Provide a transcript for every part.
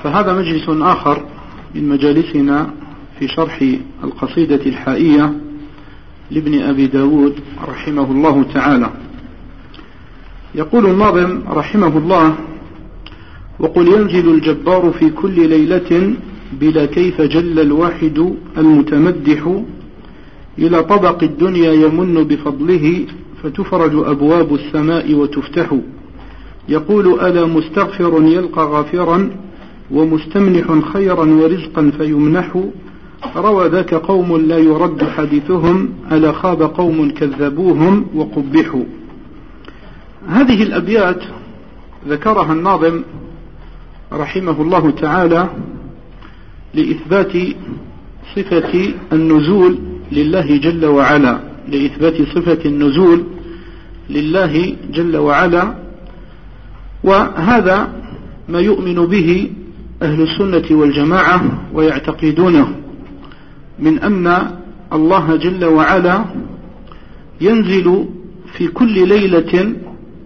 فهذا مجلس آخر من مجالسنا في شرح القصيدة الحائية لابن أبي داود رحمه الله تعالى. يقول الناظم رحمه الله: وقل ينزل الجبار في كل ليلة بلا كيف جل الواحد المتمدح إلى طبق الدنيا يمن بفضله فتفرج أبواب السماء وتفتح. يقول: ألا مستغفر يلقى غافرا ومستمنح خيرا ورزقا فيمنح. روى ذاك قوم لا يرد حديثهم ألا خاب قوم كذبوهم وقبحوا. هذه الأبيات ذكرها الناظم رحمه الله تعالى لإثبات صفة النزول لله جل وعلا، لإثبات صفة النزول لله جل وعلا. وهذا ما يؤمن به أهل السنة والجماعة ويعتقدونه من أن الله جل وعلا ينزل في كل ليلة،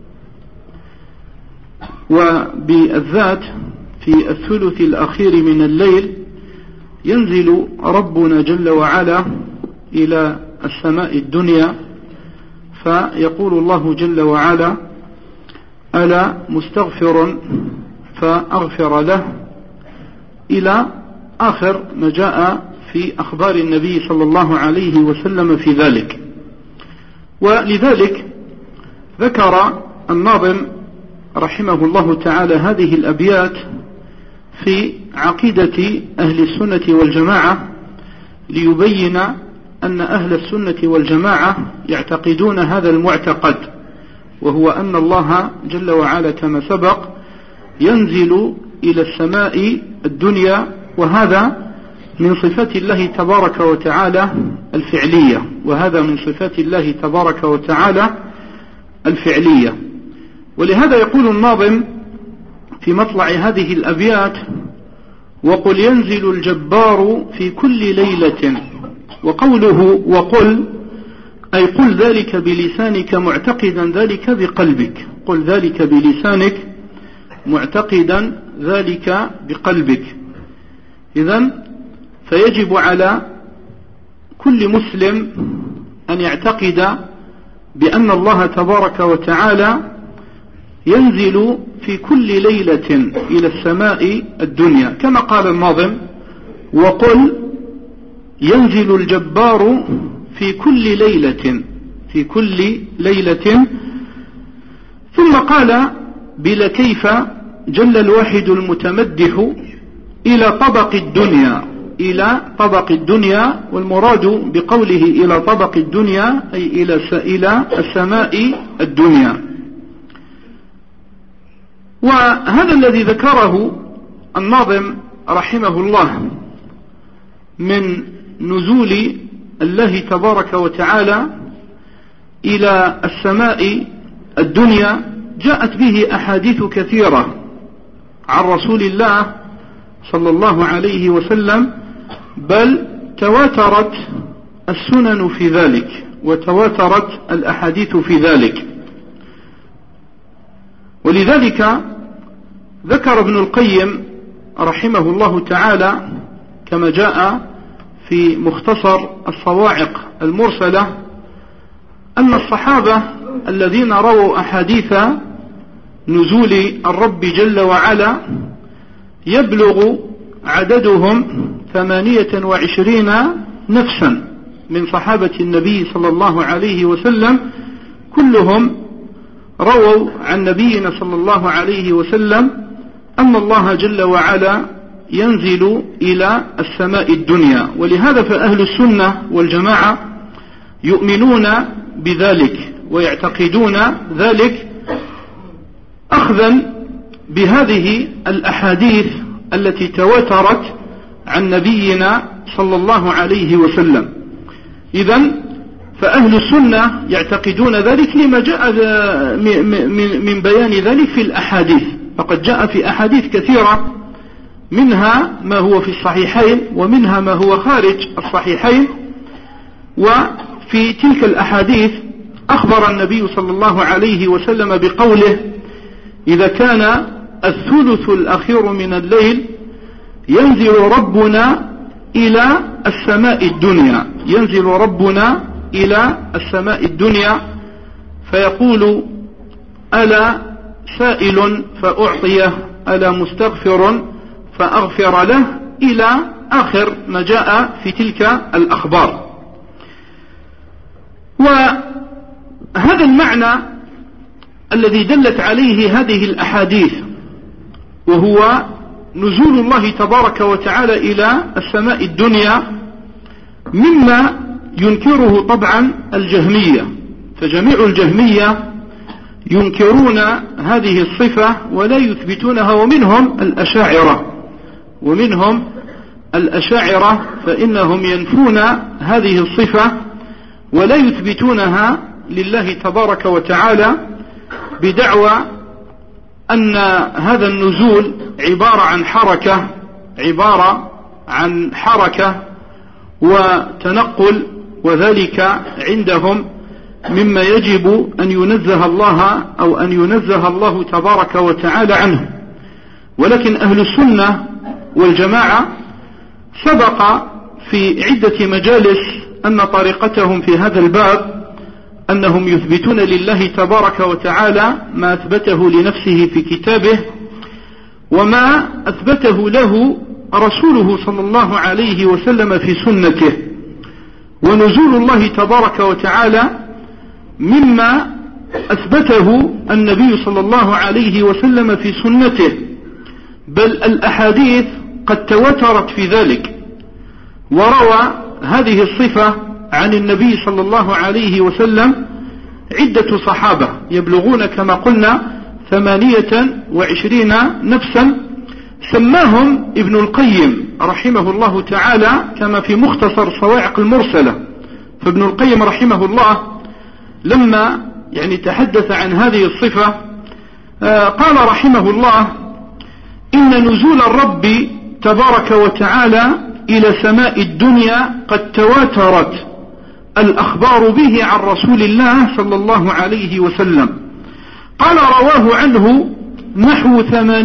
وبالذات في الثلث الأخير من الليل ينزل ربنا جل وعلا إلى السماء الدنيا، فيقول الله جل وعلا: ألا مستغفر فأغفر له، إلى آخر ما جاء في أخبار النبي صلى الله عليه وسلم في ذلك. ولذلك ذكر الناظم رحمه الله تعالى هذه الأبيات في عقيدة أهل السنة والجماعة ليبين أن أهل السنة والجماعة يعتقدون هذا المعتقد، وهو أن الله جل وعلا كما سبق ينزل إلى السماء الدنيا، وهذا من صفات الله تبارك وتعالى الفعلية، وهذا من صفات الله تبارك وتعالى الفعلية. ولهذا يقول الناظم في مطلع هذه الأبيات: وقل ينزل الجبار في كل ليلة. وقوله وقل أي قل ذلك بلسانك معتقدا ذلك بقلبك، قل ذلك بلسانك معتقدا ذلك بقلبك. إذن فيجب على كل مسلم أن يعتقد بأن الله تبارك وتعالى ينزل في كل ليلة إلى السماء الدنيا، كما قال الناظم: وقل ينزل الجبار في كل ليلة، في كل ليلة. ثم قال: بلا كيف جل الواحد المتمدح إلى طبق الدنيا، إلى طبق الدنيا. والمراد بقوله إلى طبق الدنيا أي إلى السماء الدنيا. وهذا الذي ذكره الناظم رحمه الله من نزول الله تبارك وتعالى إلى السماء الدنيا جاءت به أحاديث كثيرة عن رسول الله صلى الله عليه وسلم، بل تواترت السنن في ذلك وتواترت الأحاديث في ذلك. ولذلك ذكر ابن القيم رحمه الله تعالى كما جاء في مختصر الصواعق المرسلة أن الصحابة الذين رووا أحاديث نزول الرب جل وعلا يبلغ عددهم 28 نفسا من صحابة النبي صلى الله عليه وسلم، كلهم رووا عن نبينا صلى الله عليه وسلم أن الله جل وعلا ينزل إلى السماء الدنيا. ولهذا فأهل السنة والجماعة يؤمنون بذلك ويعتقدون ذلك أخذا بهذه الأحاديث التي تواترت عن نبينا صلى الله عليه وسلم. إذن فأهل السنة يعتقدون ذلك لما جاء من بيان ذلك في الأحاديث، فقد جاء في أحاديث كثيرة، منها ما هو في الصحيحين ومنها ما هو خارج الصحيحين. وفي تلك الأحاديث أخبر النبي صلى الله عليه وسلم بقوله: إذا كان الثلث الأخير من الليل ينزل ربنا إلى السماء الدنيا، ينزل ربنا إلى السماء الدنيا فيقول: ألا سائل فأعطيه، ألا مستغفر فأغفر له، إلى آخر ما جاء في تلك الأخبار. وهذا المعنى الذي دلت عليه هذه الأحاديث، وهو نزول الله تبارك وتعالى إلى السماء الدنيا، مما ينكره طبعا الجهمية، فجميع الجهمية ينكرون هذه الصفة ولا يثبتونها، ومنهم الأشاعرة فإنهم ينفون هذه الصفة ولا يثبتونها لله تبارك وتعالى، بدعوى أن هذا النزول عبارة عن حركة وتنقل، وذلك عندهم مما يجب أن ينزه الله أو أن ينزه الله تبارك وتعالى عنه. ولكن أهل السنة والجماعة سبق في عدة مجالس أن طريقتهم في هذا الباب أنهم يثبتون لله تبارك وتعالى ما أثبته لنفسه في كتابه، وما أثبته له رسوله صلى الله عليه وسلم في سنته. ونزول الله تبارك وتعالى مما أثبته النبي صلى الله عليه وسلم في سنته، بل الأحاديث قد تواترت في ذلك، وروى هذه الصفة عن النبي صلى الله عليه وسلم عدة صحابة يبلغون كما قلنا 28 نفسا، سماهم ابن القيم رحمه الله تعالى كما في مختصر صواعق المرسلة. فابن القيم رحمه الله لما تحدث عن هذه الصفة قال رحمه الله: إن نزول الرب تبارك وتعالى إلى سماء الدنيا قد تواترت الأخبار به عن رسول الله صلى الله عليه وسلم. قال: رواه عنه نحو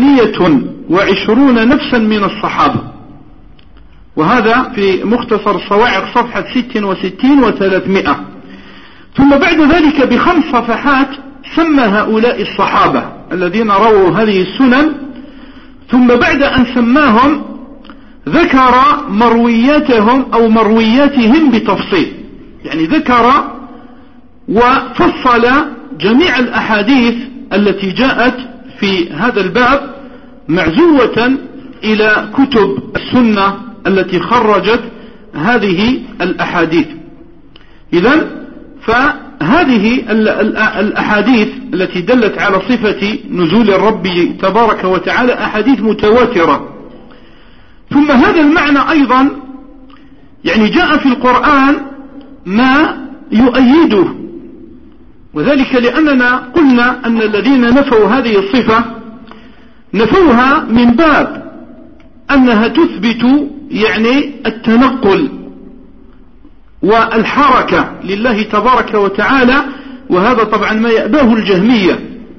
28 نفسا من الصحابة. وهذا في مختصر الصواعق صفحة 66 و300. ثم بعد ذلك ب5 صفحات سمى هؤلاء الصحابة الذين رووا هذه السنن، ثم بعد أن سماهم ذكر مروياتهم أو مروياتهم بتفصيل، ذكر وفصل جميع الأحاديث التي جاءت في هذا الباب معزوة إلى كتب السنة التي خرجت هذه الأحاديث. إذن فهذه الأحاديث التي دلت على صفة نزول الرب تبارك وتعالى أحاديث متواترة. ثم هذا المعنى أيضا جاء في القرآن ما يؤيده، وذلك لأننا قلنا أن الذين نفوا هذه الصفة نفوها من باب أنها تثبت التنقل والحركة لله تبارك وتعالى، وهذا طبعا ما يأباه الجهمية.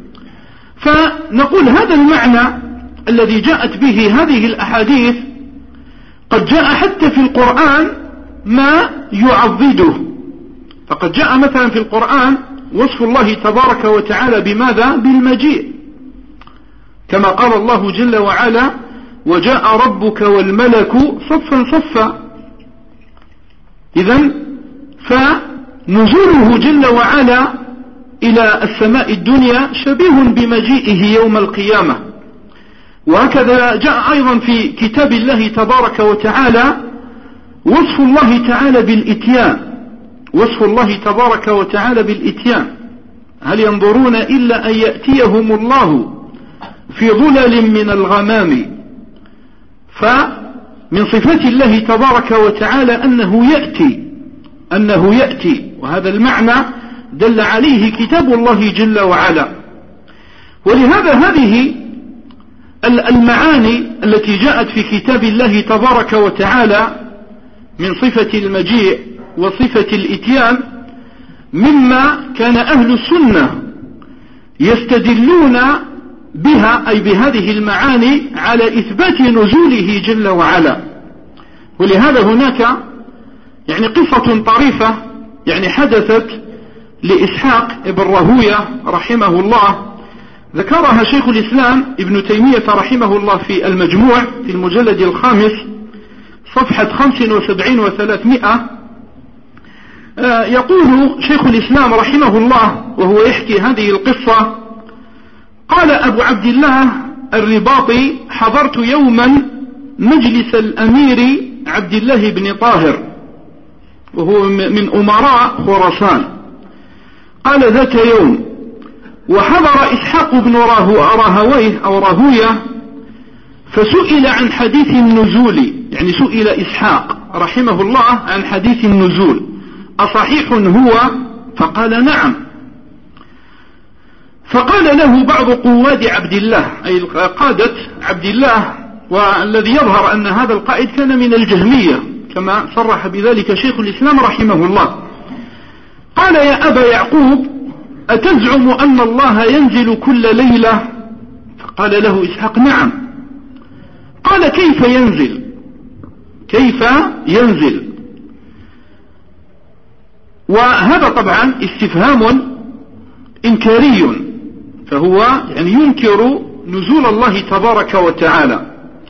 فنقول هذا المعنى الذي جاءت به هذه الأحاديث قد جاء حتى في القرآن ما يعضده. فقد جاء مثلا في القرآن وصف الله تبارك وتعالى بماذا؟ بالمجيء، كما قال الله جل وعلا: وجاء ربك والملك صفا صفا. إذن فنزوله جل وعلا إلى السماء الدنيا شبيه بمجيئه يوم القيامة. وهكذا جاء أيضا في كتاب الله تبارك وتعالى وصف الله تعالى بالإتيان، وصف الله تبارك وتعالى بالإتيان: هل ينظرون إلا أن يأتيهم الله في ظلل من الغمام. فمن صفات الله تبارك وتعالى أنه يأتي، وهذا المعنى دل عليه كتاب الله جل وعلا. ولهذا هذه المعاني التي جاءت في كتاب الله تبارك وتعالى من صفة المجيء وصفة الإتيان مما كان أهل السنة يستدلون بها أي بهذه المعاني على إثبات نزوله جل وعلا. ولهذا هناك يعني قصة طريفة يعني حدثت لإسحاق ابن راهوية رحمه الله، ذكرها شيخ الإسلام ابن تيمية رحمه الله في المجموع في المجلد الخامس صفحة 75 و300. يقول شيخ الإسلام رحمه الله وهو يحكي هذه القصة: قال أبو عبد الله الرباطي: حضرت يوما مجلس الأمير عبد الله بن طاهر وهو من أمراء خراسان. قال: ذات يوم وحضر إسحاق بن راهويه أو راهوية، فسئل عن حديث النزول، يعني سئل إسحاق رحمه الله عن حديث النزول أصحيح هو؟ فقال: نعم. فقال له بعض قواد عبد الله أي قادة عبد الله، والذي يظهر أن هذا القائد كان من الجهمية كما صرح بذلك شيخ الإسلام رحمه الله. قال: يا أبا يعقوب، أتزعم أن الله ينزل كل ليلة؟ فقال له إسحاق: نعم. قال: كيف ينزل؟ كيف ينزل؟ وهذا طبعا استفهام إنكاري، فهو يعني ينكر نزول الله تبارك وتعالى.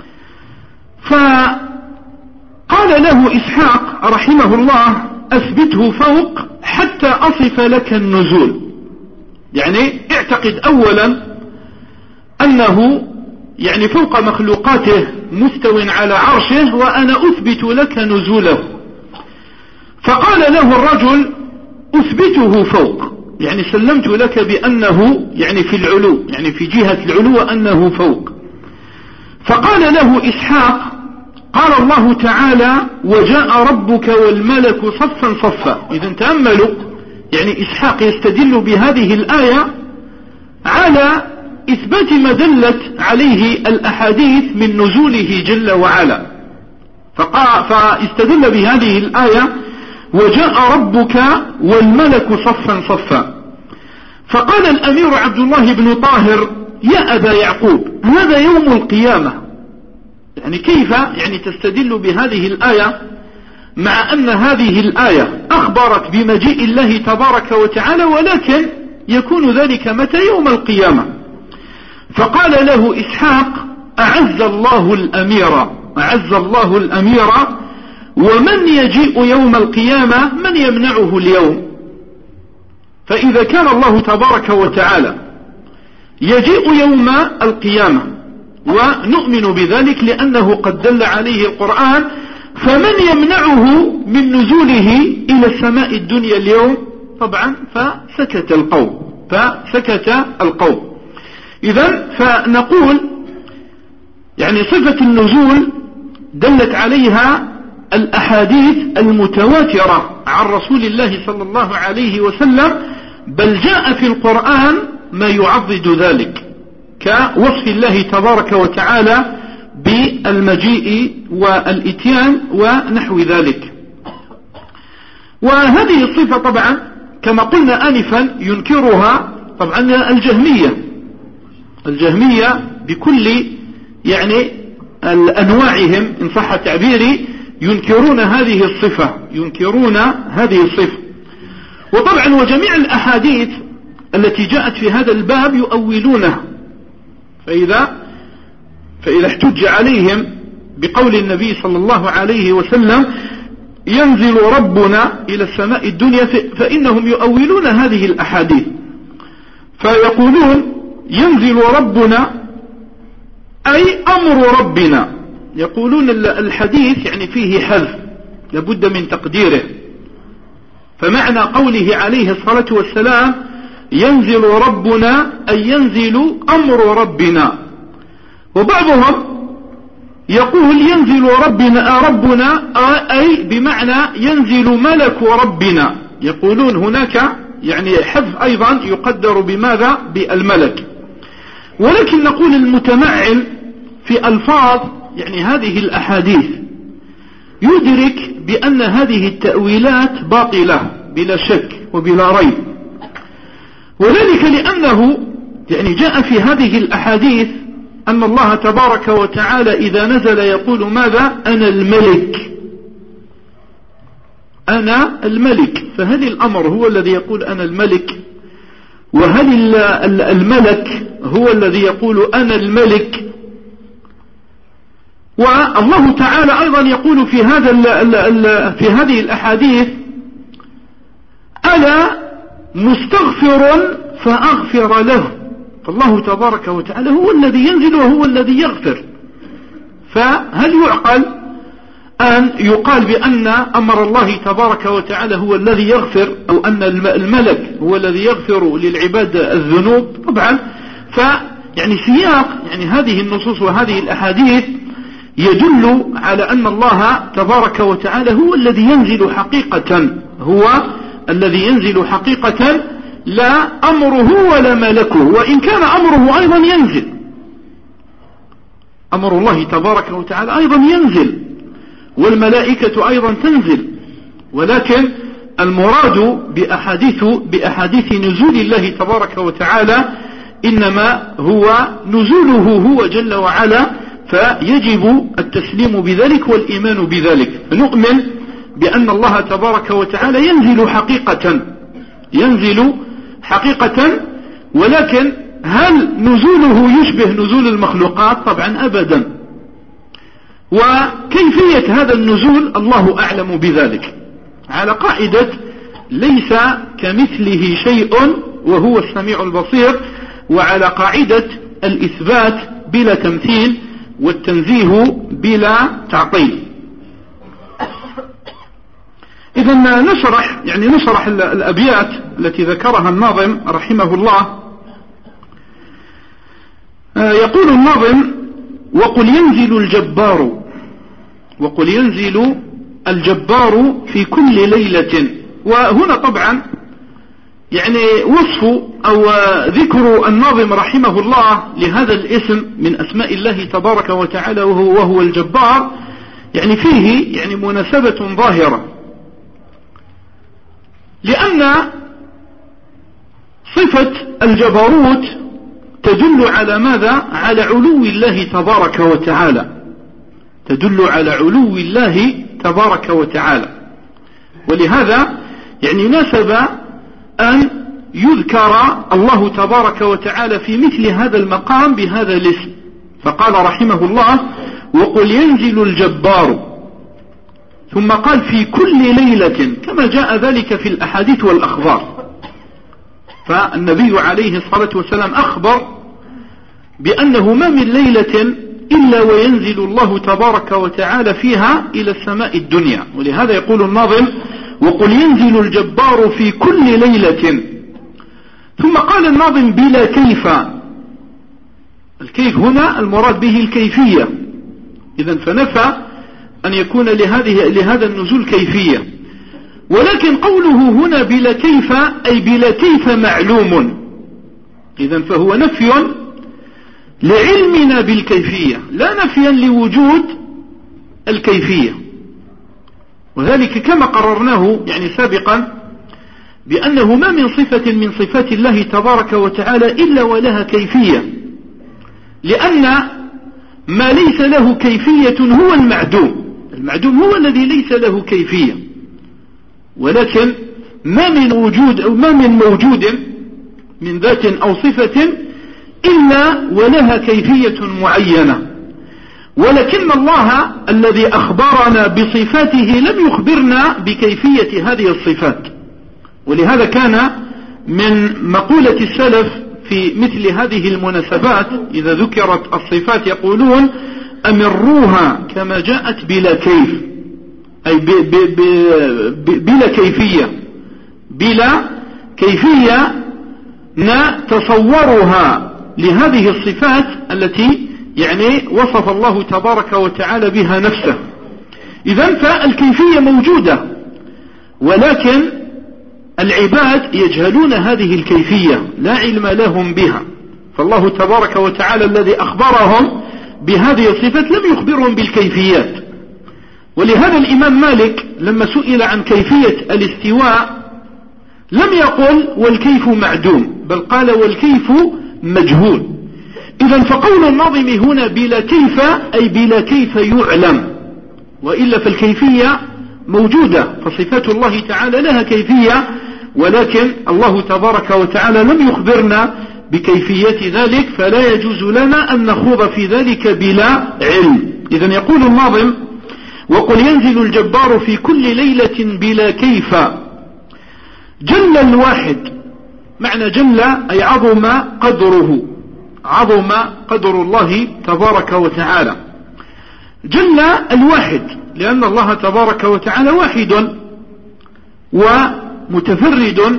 فقال له إسحاق رحمه الله: أثبته فوق حتى أصف لك النزول، يعني اعتقد أولا أنه يعني فوق مخلوقاته مستو على عرشه وأنا أثبت لك نزوله. فقال له الرجل: أثبته فوق، يعني سلمت لك بأنه يعني في العلو، يعني في جهة العلو أنه فوق. فقال له إسحاق: قال الله تعالى: وجاء ربك والملك صفا صفا. إذا تأملوا، يعني إسحاق يستدل بهذه الآية على إثبات ما دلت عليه الأحاديث من نزوله جل وعلا، فاستدل بهذه الآية: وجاء ربك والملك صفا صفا. فقال الأمير عبد الله بن طاهر: يا أبا يعقوب، هذا يوم القيامة، يعني كيف يعني تستدل بهذه الآية مع أن هذه الآية أخبرت بمجيء الله تبارك وتعالى، ولكن يكون ذلك متى؟ يوم القيامة. فقال له إسحاق: أعز الله الأمير، أعز الله الأمير، ومن يجيء يوم القيامة من يمنعه اليوم؟ فإذا كان الله تبارك وتعالى يجيء يوم القيامة ونؤمن بذلك لأنه قد دل عليه القرآن، فمن يمنعه من نزوله إلى السماء الدنيا اليوم؟ طبعا فسكت القوم. إذن فنقول يعني صفة النزول دلت عليها الأحاديث المتواترة عن رسول الله صلى الله عليه وسلم، بل جاء في القرآن ما يعضد ذلك كوصف الله تبارك وتعالى بالمجيء والإتيان ونحو ذلك. وهذه الصفة طبعا كما قلنا آنفا ينكرها طبعا الجهمية بكل يعني أنواعهم إن صح تعبيري، ينكرون هذه الصفة. وطبعا وجميع الأحاديث التي جاءت في هذا الباب يؤولونها، فإذا احتج عليهم بقول النبي صلى الله عليه وسلم: ينزل ربنا إلى السماء الدنيا، فإنهم يؤولون هذه الأحاديث فيقولون: ينزل ربنا أي أمر ربنا. يقولون الحديث يعني فيه حذف لابد من تقديره، فمعنى قوله عليه الصلاة والسلام: ينزل ربنا أي ينزل أمر ربنا. وبعضهم يقول: ينزل ربنا أي بمعنى ينزل ملك ربنا. يقولون هناك يعني حذف أيضا يقدر بماذا؟ بالملك. ولكن نقول المتمعن في ألفاظ يعني هذه الأحاديث يدرك بأن هذه التأويلات باطلة بلا شك وبلا ريب، وذلك لأنه يعني جاء في هذه الأحاديث أن الله تبارك وتعالى إذا نزل يقول ماذا؟ أنا الملك، أنا الملك. فهل الأمر هو الذي يقول أنا الملك؟ وهل الملك هو الذي يقول أنا الملك؟ والله تعالى أيضا يقول في في هذه الأحاديث ألا مستغفر فأغفر له. فالله تبارك وتعالى هو الذي ينزل وهو الذي يغفر. فهل يعقل أن يقال بأن أمر الله تبارك وتعالى هو الذي يغفر، أو أن الملك هو الذي يغفر للعباد الذنوب؟ طبعا فيعني سياق يعني هذه النصوص وهذه الأحاديث يدل على أن الله تبارك وتعالى هو الذي ينزل حقيقة، هو الذي ينزل حقيقة، لا أمره ولا ملكه. وإن كان أمره أيضا ينزل، أمر الله تبارك وتعالى أيضا ينزل، والملائكة أيضا تنزل، ولكن المراد بأحاديث نزول الله تبارك وتعالى إنما هو نزوله هو جل وعلا، فيجب التسليم بذلك والإيمان بذلك. فنؤمن بأن الله تبارك وتعالى ينزل حقيقة، ولكن هل نزوله يشبه نزول المخلوقات؟ طبعا أبدا. وكيفية هذا النزول الله أعلم بذلك، على قاعدة ليس كمثله شيء وهو السميع البصير، وعلى قاعدة الإثبات بلا تمثيل والتنزيه بلا تعطيل. إذا نشرح الأبيات التي ذكرها الناظم رحمه الله. يقول الناظم: وقل ينزل الجبار في كل ليلة. وهنا طبعا يعني وصف أو ذكر الناظم رحمه الله لهذا الاسم من أسماء الله تبارك وتعالى وهو الجبار، يعني فيه يعني مناسبة ظاهرة، لأن صفة الجبروت تدل على ماذا؟ على علو الله تبارك وتعالى، تدل على علو الله تبارك وتعالى. ولهذا يعني ناسب أن يذكر الله تبارك وتعالى في مثل هذا المقام بهذا الاسم. فقال رحمه الله: وقل ينزل الجبار، ثم قال في كل ليلة، كما جاء ذلك في الأحاديث والأخبار. فالنبي عليه الصلاة والسلام أخبر بأنه ما من ليلة إلا وينزل الله تبارك وتعالى فيها إلى السماء الدنيا. ولهذا يقول الناظم: وقل ينزل الجبار في كل ليلة. ثم قال الناظم: بلا كيف. الكيف هنا المراد به الكيفية، إذن فنفى أن يكون لهذا النزول كيفية. ولكن قوله هنا بلا كيف أي بلا كيف معلوم، إذن فهو نفي لعلمنا بالكيفية، لا نفيا لوجود الكيفية. وذلك كما قررناه يعني سابقا بأنه ما من صفة من صفات الله تبارك وتعالى إلا ولها كيفية، لأن ما ليس له كيفية هو المعدوم. المعدوم هو الذي ليس له كيفية، ولكن ما من وجود أو ما من موجود من ذات أو صفة إلا ولها كيفية معينة. ولكن الله الذي أخبرنا بصفاته لم يخبرنا بكيفية هذه الصفات. ولهذا كان من مقولة السلف في مثل هذه المناسبات إذا ذكرت الصفات يقولون: أمروها كما جاءت بلا كيف، أي بلا كيفية، بلا كيفية نتصورها لهذه الصفات التي يعني وصف الله تبارك وتعالى بها نفسه. إذن فالكيفية موجودة، ولكن العباد يجهلون هذه الكيفية، لا علم لهم بها. فالله تبارك وتعالى الذي أخبرهم بهذه الصفات لم يخبرهم بالكيفيات. ولهذا الإمام مالك لما سئل عن كيفية الاستواء لم يقل والكيف معدوم، بل قال والكيف مجهول. إذن فقول الناظم هنا بلا كيف أي بلا كيف يعلم، وإلا فالكيفية موجودة، فصفات الله تعالى لها كيفية، ولكن الله تبارك وتعالى لم يخبرنا بكيفية ذلك، فلا يجوز لنا أن نخوض في ذلك بلا علم. إذن يقول الناظم: وقل ينزل الجبار في كل ليلة بلا كيف. جل الواحد، معنى جل أي عظم قدره، عظم قدر الله تبارك وتعالى. جل الواحد لأن الله تبارك وتعالى واحد ومتفرد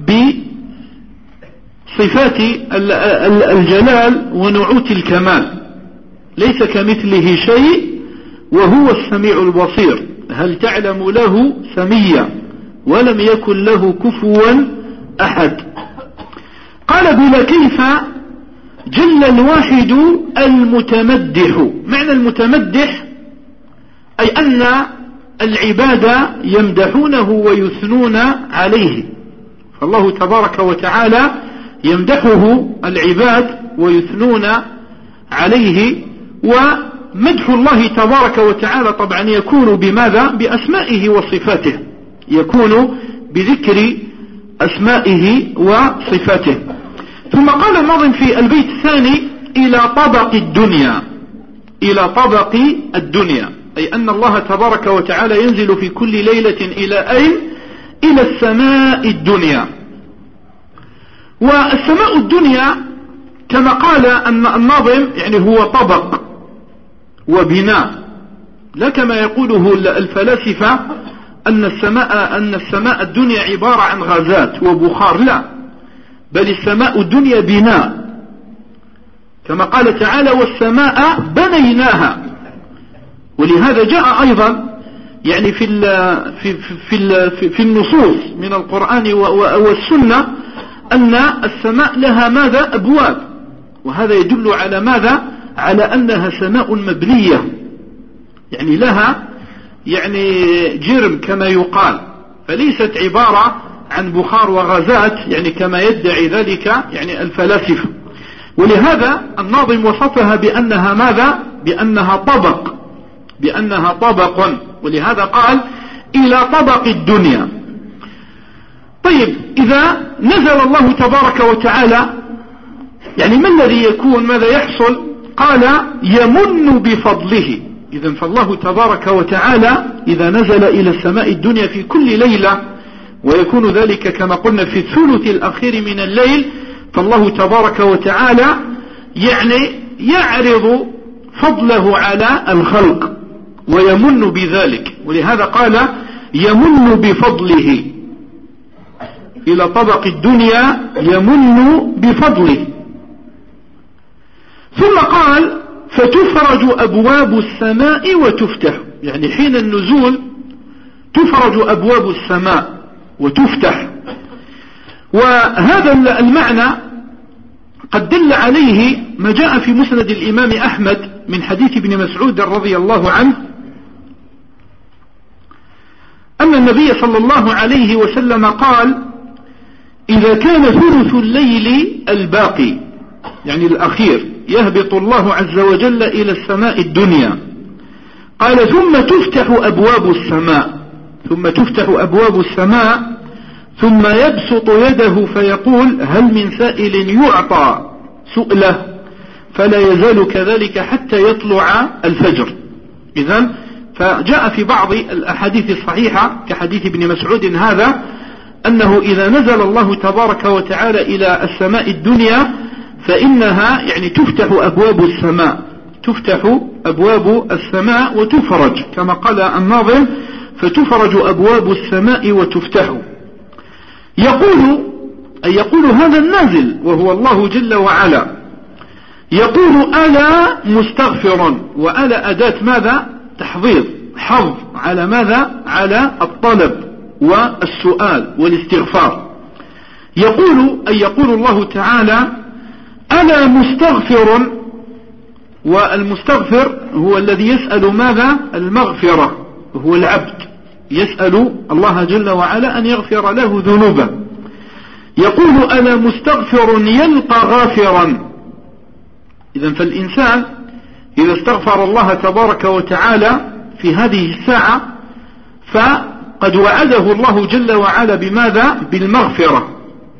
بصفات الجلال ونعوت الكمال، ليس كمثله شيء وهو السميع البصير، هل تعلم له سميا ولم يكن له كفوا أحد. قال بلا كيف جل الواحد المتمدح. معنى المتمدح أي أن العباد يمدحونه ويثنون عليه، فالله تبارك وتعالى يمدحه العباد ويثنون عليه. ومدح الله تبارك وتعالى طبعا يكون بماذا؟ بأسمائه وصفاته، يكون بذكر أسمائه وصفاته. ثم قال الناظم في البيت الثاني: إلى طبق الدنيا. إلى طبق الدنيا أي أن الله تبارك وتعالى ينزل في كل ليلة إلى أين؟ إلى السماء الدنيا. والسماء الدنيا كما قال أن الناظم يعني هو طبق وبناء، لا كما يقوله الفلاسفة أن السماء الدنيا عبارة عن غازات وبخار، لا، بل السماء الدنيا بناء، كما قال تعالى: والسماء بنيناها. ولهذا جاء أيضا يعني في النصوص من القرآن والسنة أن السماء لها ماذا؟ أبواب، وهذا يدل على ماذا؟ على أنها سماء مبنية، يعني لها يعني جرم كما يقال، فليست عبارة عن بخار وغازات يعني كما يدعي ذلك يعني الفلاسفة. ولهذا الناظم وصفها بأنها ماذا؟ بأنها طبق، ولهذا قال: إلى طبق الدنيا. طيب، إذا نزل الله تبارك وتعالى يعني ما الذي يكون؟ ماذا يحصل؟ قال: يمن بفضله. إذن فالله تبارك وتعالى إذا نزل إلى السماء الدنيا في كل ليلة، ويكون ذلك كما قلنا في الثلث الأخير من الليل، فالله تبارك وتعالى يعني يعرض فضله على الخلق ويمن بذلك، ولهذا قال: يمن بفضله. إلى طبق الدنيا يمن بفضله. ثم قال: فتفرج أبواب السماء وتفتح. يعني حين النزول تفرج أبواب السماء وتفتح. وهذا المعنى قد دل عليه ما جاء في مسند الإمام أحمد من حديث ابن مسعود رضي الله عنه أن النبي صلى الله عليه وسلم قال: إذا كان ثلث الليل الباقي يعني الأخير يهبط الله عز وجل إلى السماء الدنيا، قال: ثم تفتح أبواب السماء ثم يبسط يده فيقول: هل من سائل يعطى سؤله؟ فلا يزال كذلك حتى يطلع الفجر. إذن فجاء في بعض الأحاديث الصحيحة كحديث ابن مسعود هذا أنه إذا نزل الله تبارك وتعالى إلى السماء الدنيا فإنها يعني تفتح أبواب السماء وتفرج، كما قال الناظم: فتفرج أبواب السماء وتفتح. يقول هذا النازل وهو الله جل وعلا، يقول: ألا مستغفر. وألا أداة ماذا؟ تحضيض، حظ على ماذا؟ على الطلب والسؤال والاستغفار. يقول الله تعالى: ألا مستغفر. والمستغفر هو الذي يسأل ماذا؟ المغفرة، هو العبد يسأل الله جل وعلا أن يغفر له ذنوبه. يقول أنا مستغفر يلقى غافرا. إذن فالإنسان إذا استغفر الله تبارك وتعالى في هذه الساعة فقد وعده الله جل وعلا بماذا؟ بالمغفرة.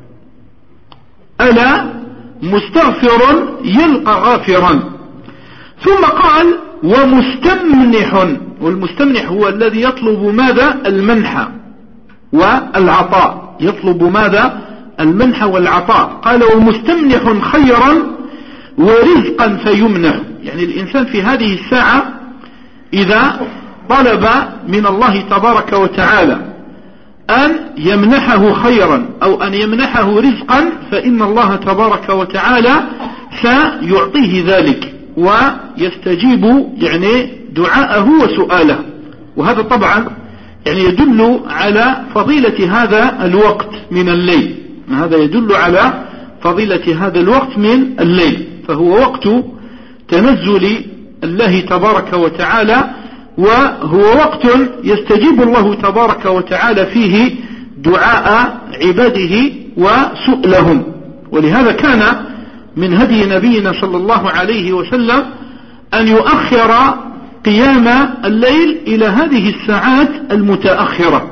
ألا مستغفر يلقى غافرا. ثم قال ومستمنح، والمستمنح هو الذي يطلب ماذا؟ المنح والعطاء، يطلب ماذا؟ المنح والعطاء. قال ومستمنح خيرا ورزقا فيمنح. يعني الإنسان في هذه الساعة إذا طلب من الله تبارك وتعالى أن يمنحه خيرا أو أن يمنحه رزقا فإن الله تبارك وتعالى سيعطيه ذلك ويستجيب يعني دعاءه وسؤاله. وهذا طبعا يعني يدل على فضيلة هذا الوقت من الليل، هذا يدل على فضيلة هذا الوقت من الليل، فهو وقت تنزل الله تبارك وتعالى، وهو وقت يستجيب الله تبارك وتعالى فيه دعاء عباده وسؤلهم. ولهذا كان من هدي نبينا صلى الله عليه وسلم أن يؤخر قيام الليل إلى هذه الساعات المتأخرة،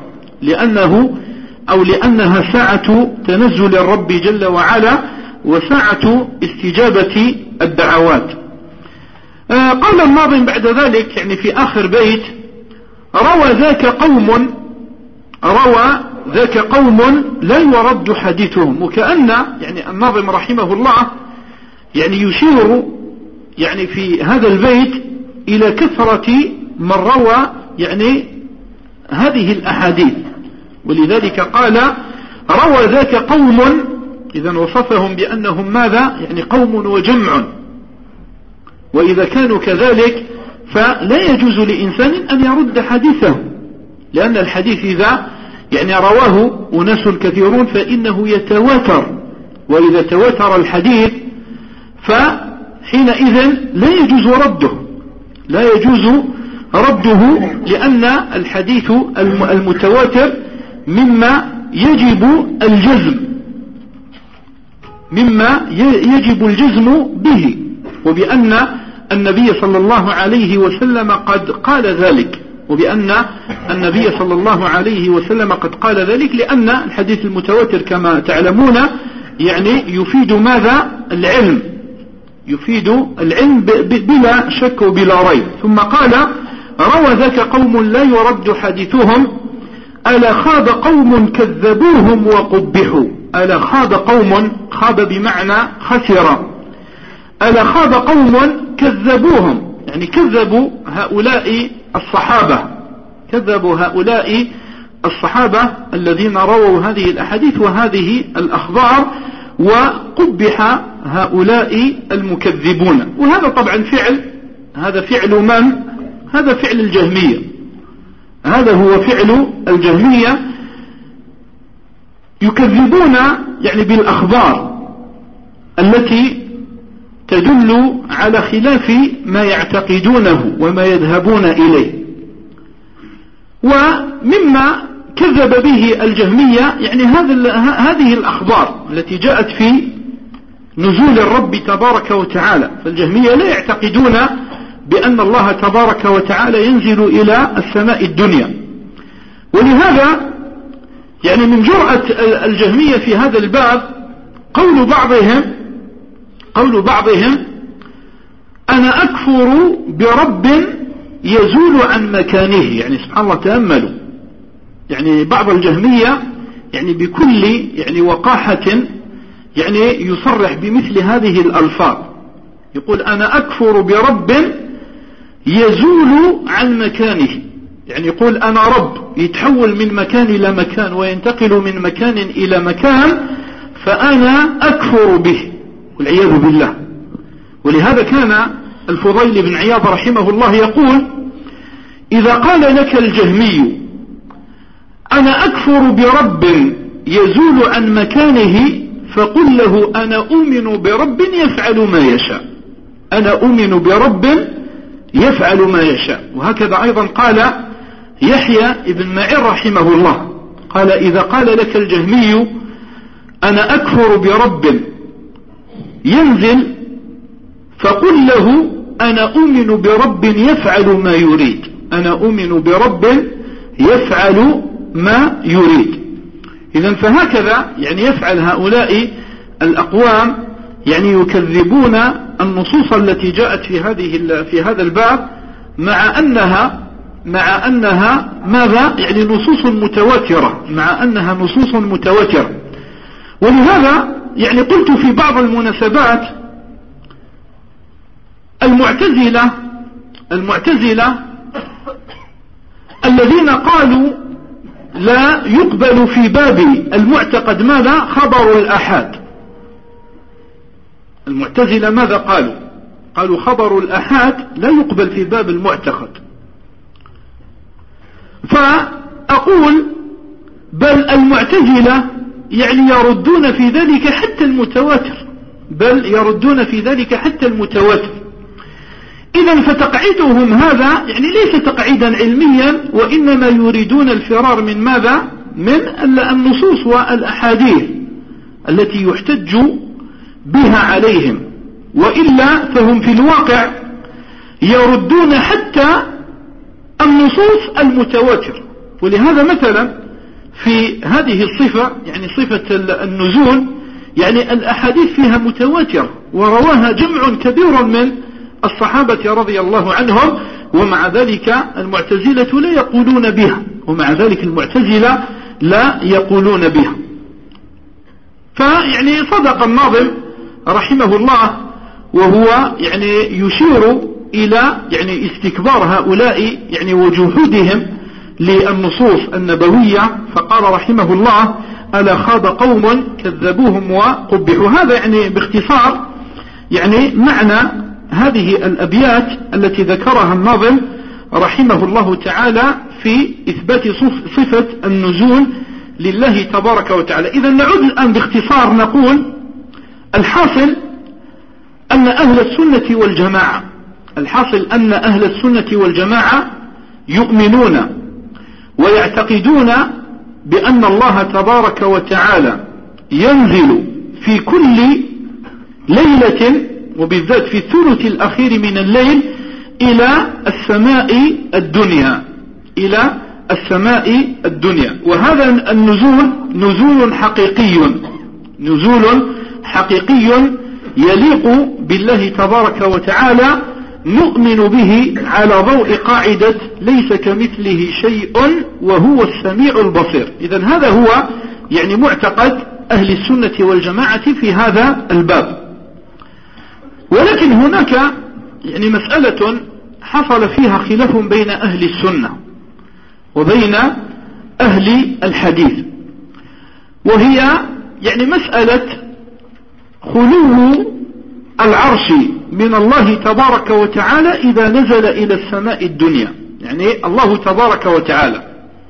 لأنها ساعة تنزل الرب جل وعلا وساعة استجابة الدعوات. قال الناظم بعد ذلك يعني في آخر بيت روى ذاك قوم لا يرد حديثهم. وكأن يعني الناظم رحمه الله يعني يشير يعني في هذا البيت إلى كثرة من روى يعني هذه الأحاديث، ولذلك قال روى ذاك قوم، إذا وصفهم بأنهم ماذا؟ يعني قوم وجمع. وإذا كانوا كذلك فلا يجوز لإنسان أن يرد حديثه، لأن الحديث إذا يعني رواه أناس كثيرون فإنه يتواتر، وإذا تواتر الحديث فحينئذ لا يجوز رده لأن الحديث المتواتر مما يجب الجزم به، وبأن النبي صلى الله عليه وسلم قد قال ذلك، لأن الحديث المتواتر كما تعلمون يعني يفيد ماذا؟ العلم، بلا شك وبلا ريب. ثم قال روى ذاك قوم لا يرد حديثهم ألا خاب قوم كذبوهم وقبحوا. ألا خاب قوم، خاب بمعنى خسر. ألا خاب قوم كذبوهم، يعني كذبوا هؤلاء الصحابة الذين رووا هذه الأحاديث وهذه الأخبار، وقبح هؤلاء المكذبون. وهذا طبعا هذا فعل من؟ هذا فعل الجهمية، هذا هو فعل الجهمية، يكذبون يعني بالأخبار التي تدل على خلاف ما يعتقدونه وما يذهبون إليه. ومما كذب به الجهمية يعني هذه الأخبار التي جاءت في نزول الرب تبارك وتعالى. فالجهمية لا يعتقدون بأن الله تبارك وتعالى ينزل إلى السماء الدنيا. ولهذا يعني من جرأة الجهمية في هذا الباب قول بعضهم أنا أكفر برب يزول عن مكانه. يعني سبحان الله، تأملوا، يعني بعض الجهمية يعني بكل يعني وقاحة يعني يصرح بمثل هذه الألفاظ، يقول أنا أكفر برب يزول عن مكانه، يعني يقول أنا رب يتحول من مكان إلى مكان وينتقل من مكان إلى مكان، فأنا أكفر به والعياذ بالله. ولهذا كان الفضيل بن عياض رحمه الله يقول إذا قال لك الجهمي أنا أكفر برب يزول عن مكانه فقل له أنا أؤمن برب يفعل ما يشاء، أنا أؤمن برب يفعل ما يشاء. وهكذا أيضا قال يحيى ابن معين رحمه الله، قال إذا قال لك الجهمي أنا أكفر برب ينزل فقل له أنا أؤمن برب يفعل ما يريد. أنا أؤمن برب يفعل ما يريد. إذن فهكذا يعني يفعل هؤلاء الأقوام، يعني يكذبون النصوص التي جاءت في هذا الباب، مع أنها ماذا؟ يعني نصوص متواترة، مع أنها نصوص متواترة. ولهذا يعني قلت في بعض المناسبات المعتزلة الذين قالوا لا يقبل في باب المعتقد ماذا؟ خبر الأحاد. المعتزلة ماذا قالوا؟ قالوا خبر الأحاد لا يقبل في باب المعتقد. فأقول بل المعتزلة يعني يردون في ذلك حتى المتواتر، بل يردون في ذلك حتى المتواتر. إذن فتقعيدهم هذا يعني ليس تقعيدا علميا، وإنما يريدون الفرار من ماذا؟ من النصوص والأحاديث التي يحتج بها عليهم، وإلا فهم في الواقع يردون حتى النصوص المتواتر. ولهذا مثلا في هذه الصفة يعني صفة النزول، يعني الأحاديث فيها متواترة ورواها جمع كبير من الصحابة رضي الله عنهم، ومع ذلك المعتزلة لا يقولون بها، فيعني صدق الناظم رحمه الله وهو يعني يشير إلى يعني استكبار هؤلاء يعني وجحودهم للنصوص النبوية، فقال رحمه الله ألا خاب قوم كذبوهم وقبحوا. هذا يعني باختصار يعني معنى هذه الأبيات التي ذكرها الناظم رحمه الله تعالى في إثبات صفة النزول لله تبارك وتعالى. إذا نعود الآن باختصار نقول الحاصل أن أهل السنة والجماعة يؤمنون ويعتقدون بأن الله تبارك وتعالى ينزل في كل ليلة، وبالذات في الثلث الأخير من الليل، إلى السماء الدنيا. وهذا النزول نزول حقيقي يليق بالله تبارك وتعالى، نؤمن به على ضوء قاعدة ليس كمثله شيء وهو السميع البصير. إذن هذا هو يعني معتقد أهل السنة والجماعة في هذا الباب. ولكن هناك يعني مسألة حصل فيها خلاف بين أهل السنة وبين أهل الحديث، وهي يعني مسألة خلو العرش من الله تبارك وتعالى إذا نزل إلى السماء الدنيا. يعني الله تبارك وتعالى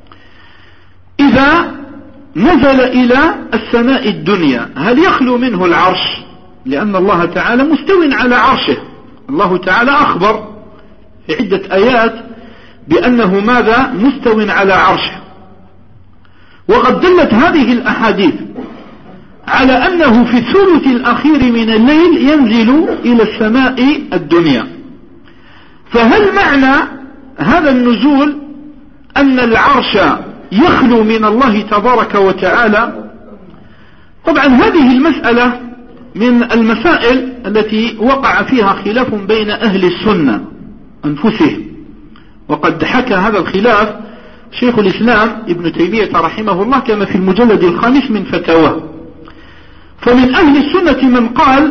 إذا نزل إلى السماء الدنيا هل يخلو منه العرش؟ لأن الله تعالى مستو على عرشه. الله تعالى أخبر في عدة آيات بأنه ماذا؟ مستو على عرشه. وقد دلت هذه الأحاديث على أنه في الثلث الأخير من الليل ينزل إلى السماء الدنيا. فهل معنى هذا النزول أن العرش يخلو من الله تبارك وتعالى؟ طبعا هذه المسألة من المسائل التي وقع فيها خلاف بين أهل السنة أنفسهم، وقد حكى هذا الخلاف شيخ الإسلام ابن تيمية رحمه الله كما في المجلد 5 من فتاواه. فمن أهل السنة من قال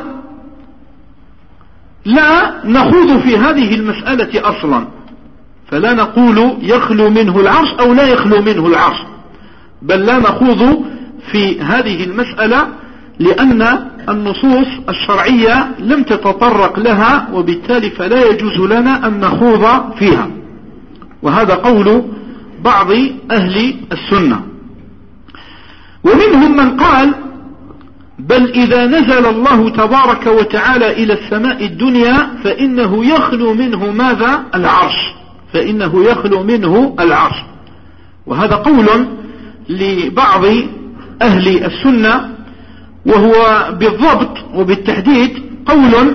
لا نخوض في هذه المسألة أصلا، فلا نقول يخلو منه العرش أو لا يخلو منه العرش، بل لا نخوض في هذه المسألة لأن النصوص الشرعية لم تتطرق لها، وبالتالي فلا يجوز لنا أن نخوض فيها. وهذا قول بعض أهل السنة. ومنهم من قال بل إذا نزل الله تبارك وتعالى إلى السماء الدنيا فإنه يخلو منه ماذا؟ العرش. وهذا قول لبعض أهل السنة، وهو بالضبط وبالتحديد قول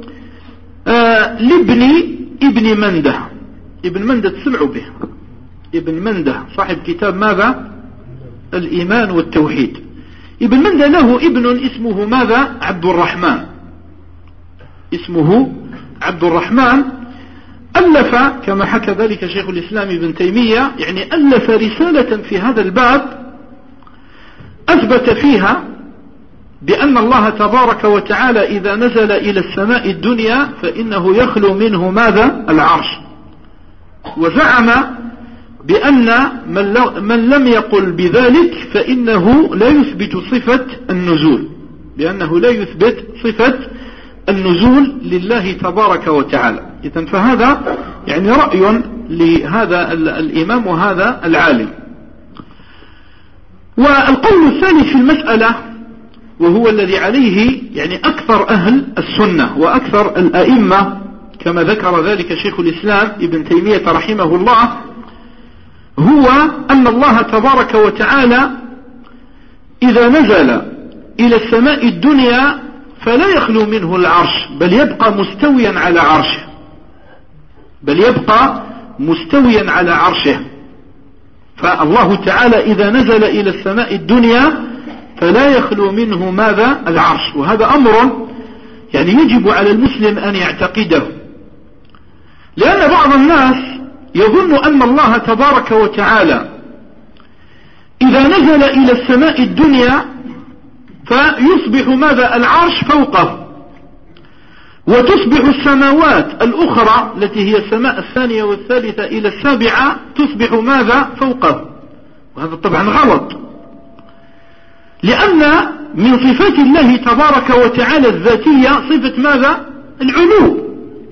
لابن ابن منده. ابن منده تسمعوا به، ابن منده صاحب كتاب ماذا؟ الإيمان والتوحيد. ابن منده له ابن اسمه ماذا؟ عبد الرحمن، اسمه عبد الرحمن. ألف كما حكى ذلك شيخ الإسلام ابن تيمية، يعني ألف رسالة في هذا الباب أثبت فيها بأن الله تبارك وتعالى إذا نزل إلى السماء الدنيا فإنه يخلو منه ماذا؟ العرش. وزعم بأن من لم يقل بذلك فإنه لا يثبت صفة النزول، بأنه لا يثبت صفة النزول لله تبارك وتعالى. إذن فهذا يعني رأي لهذا الإمام وهذا العالم. والقول الثاني في المسألة وهو الذي عليه يعني أكثر أهل السنة وأكثر الأئمة كما ذكر ذلك شيخ الإسلام ابن تيمية رحمه الله، هو أن الله تبارك وتعالى إذا نزل إلى السماء الدنيا فلا يخلو منه العرش، بل يبقى مستويا على عرشه، بل يبقى مستويا على عرشه. فالله تعالى إذا نزل إلى السماء الدنيا فلا يخلو منه ماذا؟ العرش. وهذا أمر يعني يجب على المسلم أن يعتقده، لأن بعض الناس يظن أن الله تبارك وتعالى إذا نزل إلى السماء الدنيا فيصبح ماذا؟ العرش فوقه، وتصبح السماوات الأخرى التي هي السماء الثانية والثالثة إلى السابعة تصبح ماذا؟ فوقه. وهذا طبعا غلط، لأن من صفات الله تبارك وتعالى الذاتية صفة ماذا؟ العلو.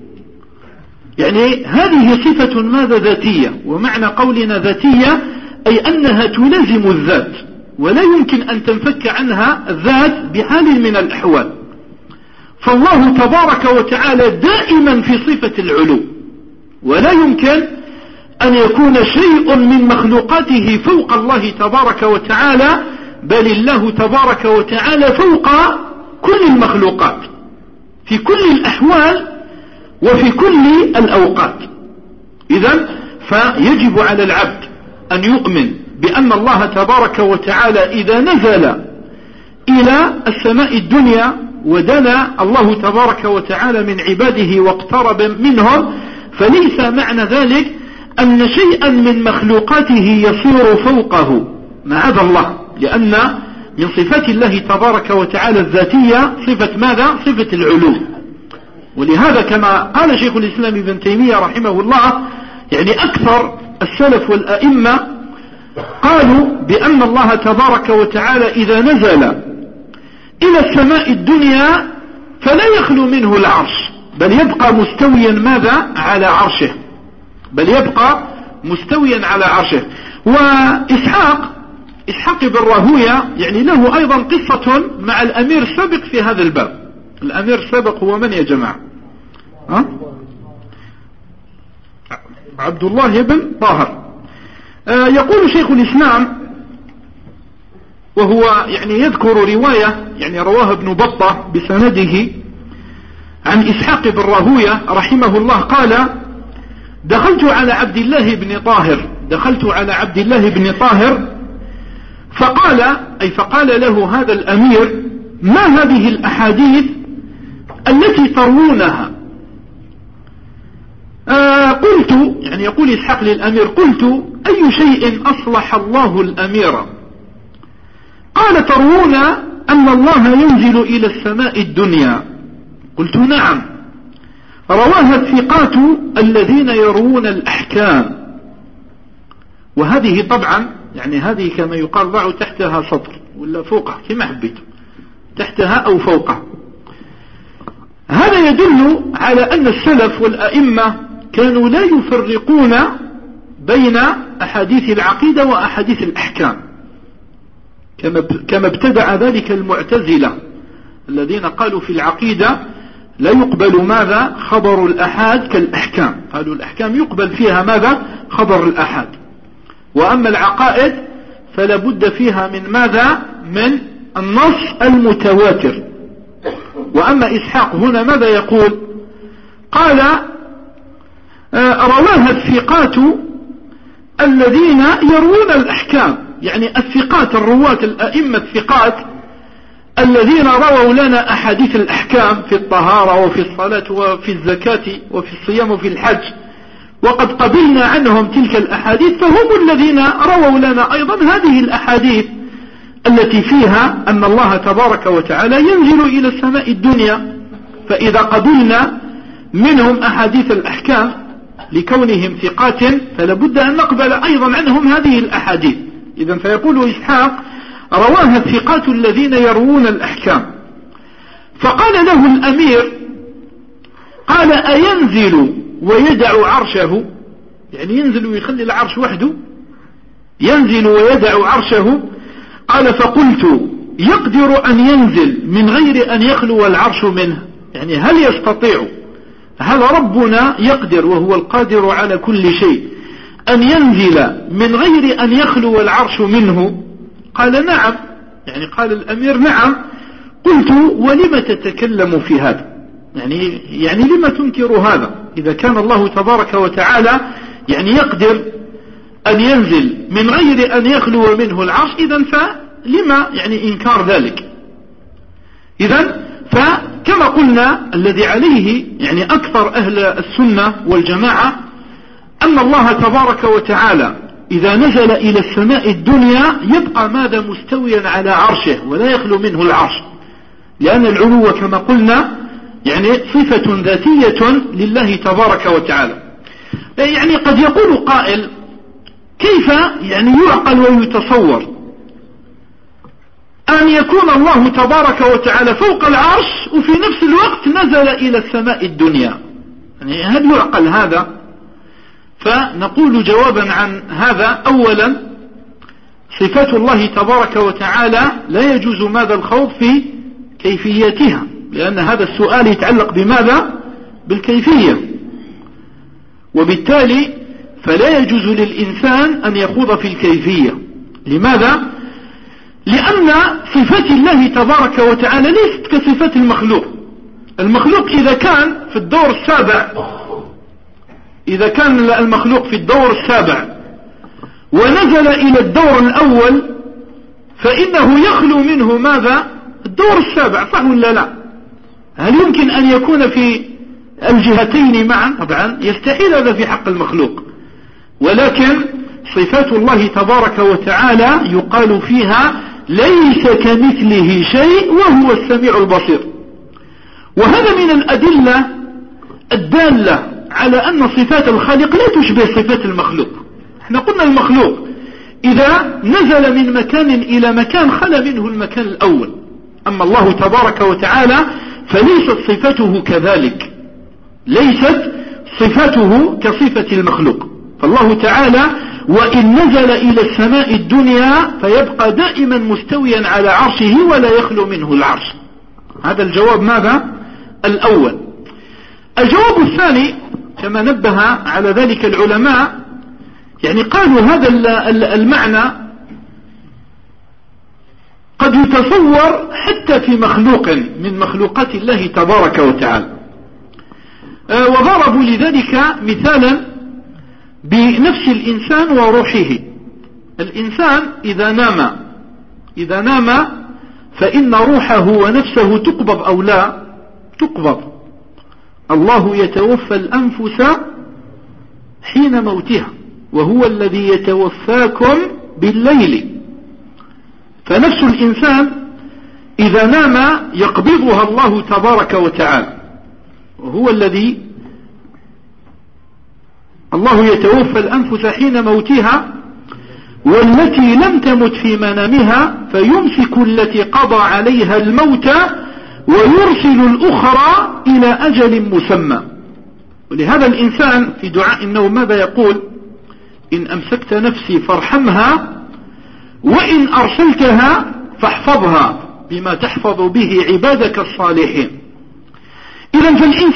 يعني هذه صفة ماذا؟ ذاتية. ومعنى قولنا ذاتية أي أنها تلازم الذات، ولا يمكن أن تنفك عنها الذات بحال من الأحوال. فالله تبارك وتعالى دائما في صفة العلو، ولا يمكن أن يكون شيء من مخلوقاته فوق الله تبارك وتعالى، بل الله تبارك وتعالى فوق كل المخلوقات في كل الأحوال وفي كل الأوقات. إذن فيجب على العبد أن يؤمن بأن الله تبارك وتعالى إذا نزل إلى السماء الدنيا ودنا الله تبارك وتعالى من عباده واقترب منهم، فليس معنى ذلك أن شيئا من مخلوقاته يصير فوقه، معاذ الله، لأن من صفات الله تبارك وتعالى الذاتية صفة ماذا؟ صفة العلو. ولهذا كما قال شيخ الإسلام ابن تيمية رحمه الله، يعني أكثر السلف والأئمة قالوا بأن الله تبارك وتعالى إذا نزل إلى السماء الدنيا فلا يخلو منه العرش، بل يبقى مستويا ماذا؟ على عرشه، بل يبقى مستويا على عرشه. وإسحاق بن راهوية يعني له أيضا قصة مع الأمير السابق في هذا الباب. الأمير السابق هو من يا جماعة؟ عبد الله بن طاهر. يقول شيخ الإسلام وهو يعني يذكر رواية يعني رواها ابن بطة بسنده عن إسحاق بن راهوية رحمه الله قال: دخلت على عبد الله بن طاهر فقال له هذا الأمير: ما هذه الأحاديث التي تروونها؟ قلت، يعني يقول إسحاق للأمير: قلت: أي شيء أصلح الله الأمير؟ قال: تروون أن الله ينزل إلى السماء الدنيا. قلت: نعم. رواها الثقات الذين يروون الأحكام. وهذه طبعا يعني هذه كما يقال ضعوا تحتها سطر ولا فوقها كما حبيتم، تحتها أو فوقها. هذا يدل على أن السلف والأئمة كانوا لا يفرقون بين أحاديث العقيدة وأحاديث الأحكام، كما ابتدع ذلك المعتزلة الذين قالوا في العقيدة لا يقبل ماذا؟ خبر الأحاد كالأحكام. قالوا الأحكام يقبل فيها ماذا؟ خبر الأحاد. وأما العقائد فلا بد فيها من ماذا؟ من النص المتواتر. وأما إسحاق هنا ماذا يقول؟ قال رواها الثقات الذين يروون الأحكام، يعني الثقات الرواة الأئمة الثقات الذين رووا لنا أحاديث الأحكام في الطهارة وفي الصلاة وفي الزكاة وفي الصيام وفي الحج، وقد قبلنا عنهم تلك الأحاديث، فهم الذين رووا لنا أيضا هذه الأحاديث التي فيها أن الله تبارك وتعالى ينزل إلى السماء الدنيا. فإذا قبلنا منهم أحاديث الأحكام لكونهم ثقات فلابد أن نقبل أيضا عنهم هذه الأحاديث. إذن فيقول إسحاق رواها الثقات الذين يروون الأحكام. فقال له الأمير قال أينزل ويدع عرشه، يعني ينزل ويخلي العرش وحده، ينزل ويدع عرشه. قال فقلت يقدر أن ينزل من غير أن يخلو العرش منه، يعني هل يستطيع، هل ربنا يقدر وهو القادر على كل شيء أن ينزل من غير أن يخلو العرش منه؟ قال نعم، يعني قال الأمير نعم. قلت ولم تتكلم في هذا، يعني لما تنكر هذا إذا كان الله تبارك وتعالى يعني يقدر أن ينزل من غير أن يخلو منه العرش، إذن فلما يعني إنكار ذلك؟ إذن فكما قلنا الذي عليه يعني أكثر أهل السنة والجماعة أن الله تبارك وتعالى إذا نزل إلى السماء الدنيا يبقى ماذا مستويا على عرشه ولا يخلو منه العرش، لأن العلو كما قلنا يعني صفة ذاتية لله تبارك وتعالى. يعني قد يقول قائل كيف يعني يعقل ويتصور أن يكون الله تبارك وتعالى فوق العرش وفي نفس الوقت نزل إلى السماء الدنيا؟ يعني هل يعقل هذا؟ فنقول جوابا عن هذا أولا صفات الله تبارك وتعالى لا يجوز ماذا الخوض في كيفيتها، لأن هذا السؤال يتعلق بماذا؟ بالكيفية، وبالتالي فلا يجوز للإنسان أن يخوض في الكيفية. لماذا؟ لأن صفات الله تبارك وتعالى ليست كصفات المخلوق. المخلوق إذا كان في الدور السابع، إذا كان المخلوق في الدور السابع ونزل إلى الدور الأول فإنه يخلو منه ماذا؟ الدور السابع، صح ولا لا؟ هل يمكن أن يكون في الجهتين معا؟ طبعا يستحيل هذا في حق المخلوق. ولكن صفات الله تبارك وتعالى يقال فيها ليس كمثله شيء وهو السميع البصير. وهذا من الأدلة الدالة على أن صفات الخالق لا تشبه صفات المخلوق. احنا قلنا المخلوق إذا نزل من مكان إلى مكان خلا منه المكان الأول، أما الله تبارك وتعالى فليست صفته كذلك، ليست صفته كصفة المخلوق. فالله تعالى وإن نزل إلى السماء الدنيا فيبقى دائما مستويا على عرشه ولا يخلو منه العرش. هذا الجواب ماذا؟ الأول. الجواب الثاني كما نبه على ذلك العلماء، يعني قالوا هذا المعنى قد يتصور حتى في مخلوق من مخلوقات الله تبارك وتعالى. وضربوا لذلك مثالا بنفس الإنسان وروحه. الإنسان إذا نام فإن روحه ونفسه تقبض أو لا تقبض. الله يتوفى الأنفس حين موتها وهو الذي يتوفاكم بالليل. فنفس الإنسان إذا نام يقبضها الله تبارك وتعالى، وهو الذي الله يتوفى الأنفس حين موتها والتي لم تمت في منامها فيمسك التي قضى عليها الموت ويرسل الأخرى إلى أجل مسمى. ولهذا الإنسان في دعاء النوم ماذا يقول؟ إن أمسكت نفسي فارحمها وإن أرسلتها فاحفظها بما تحفظ به عبادك الصالحين. إذن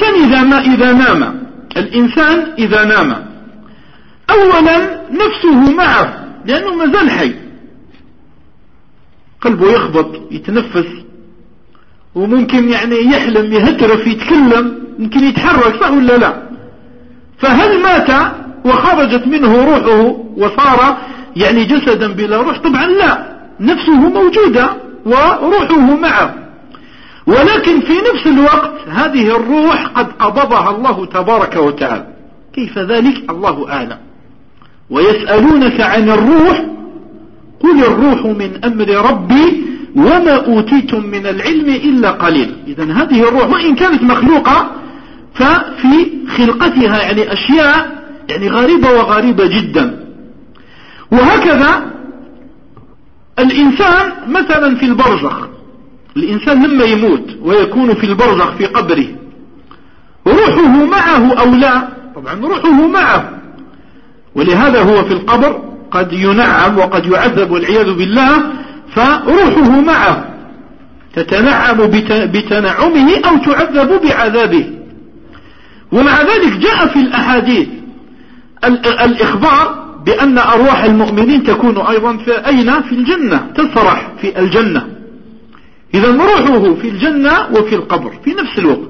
فالإنسان إذا نام أولا نفسه معه لأنه ما زال حي، قلبه يخبط يتنفس، وممكن يعني يحلم يهترف يتكلم، ممكن يتحرك، صح ولا لا؟ فهل مات وخرجت منه روحه وصار يعني جسدا بلا روح؟ طبعا لا، نفسه موجودة وروحه معه، ولكن في نفس الوقت هذه الروح قد قبضها الله تبارك وتعالى. كيف ذلك؟ الله أعلم. ويسألونك عن الروح قل الروح من أمر ربي وما أوتيتم من العلم إلا قليل. إذن هذه الروح وإن كانت مخلوقة ففي خلقتها يعني أشياء يعني غريبة وغريبة جدا. وهكذا الإنسان مثلا في البرزخ، الإنسان لما يموت ويكون في البرزخ في قبره، روحه معه أو لا؟ طبعا روحه معه، ولهذا هو في القبر قد ينعم وقد يعذب والعياذ بالله، فروحه معه تتنعم بتنعمه أو تعذب بعذابه. ومع ذلك جاء في الأحاديث الإخبار بأن أرواح المؤمنين تكون أيضا في أين؟ في الجنة، تسرح في الجنة. إذا روحه في الجنة وفي القبر في نفس الوقت.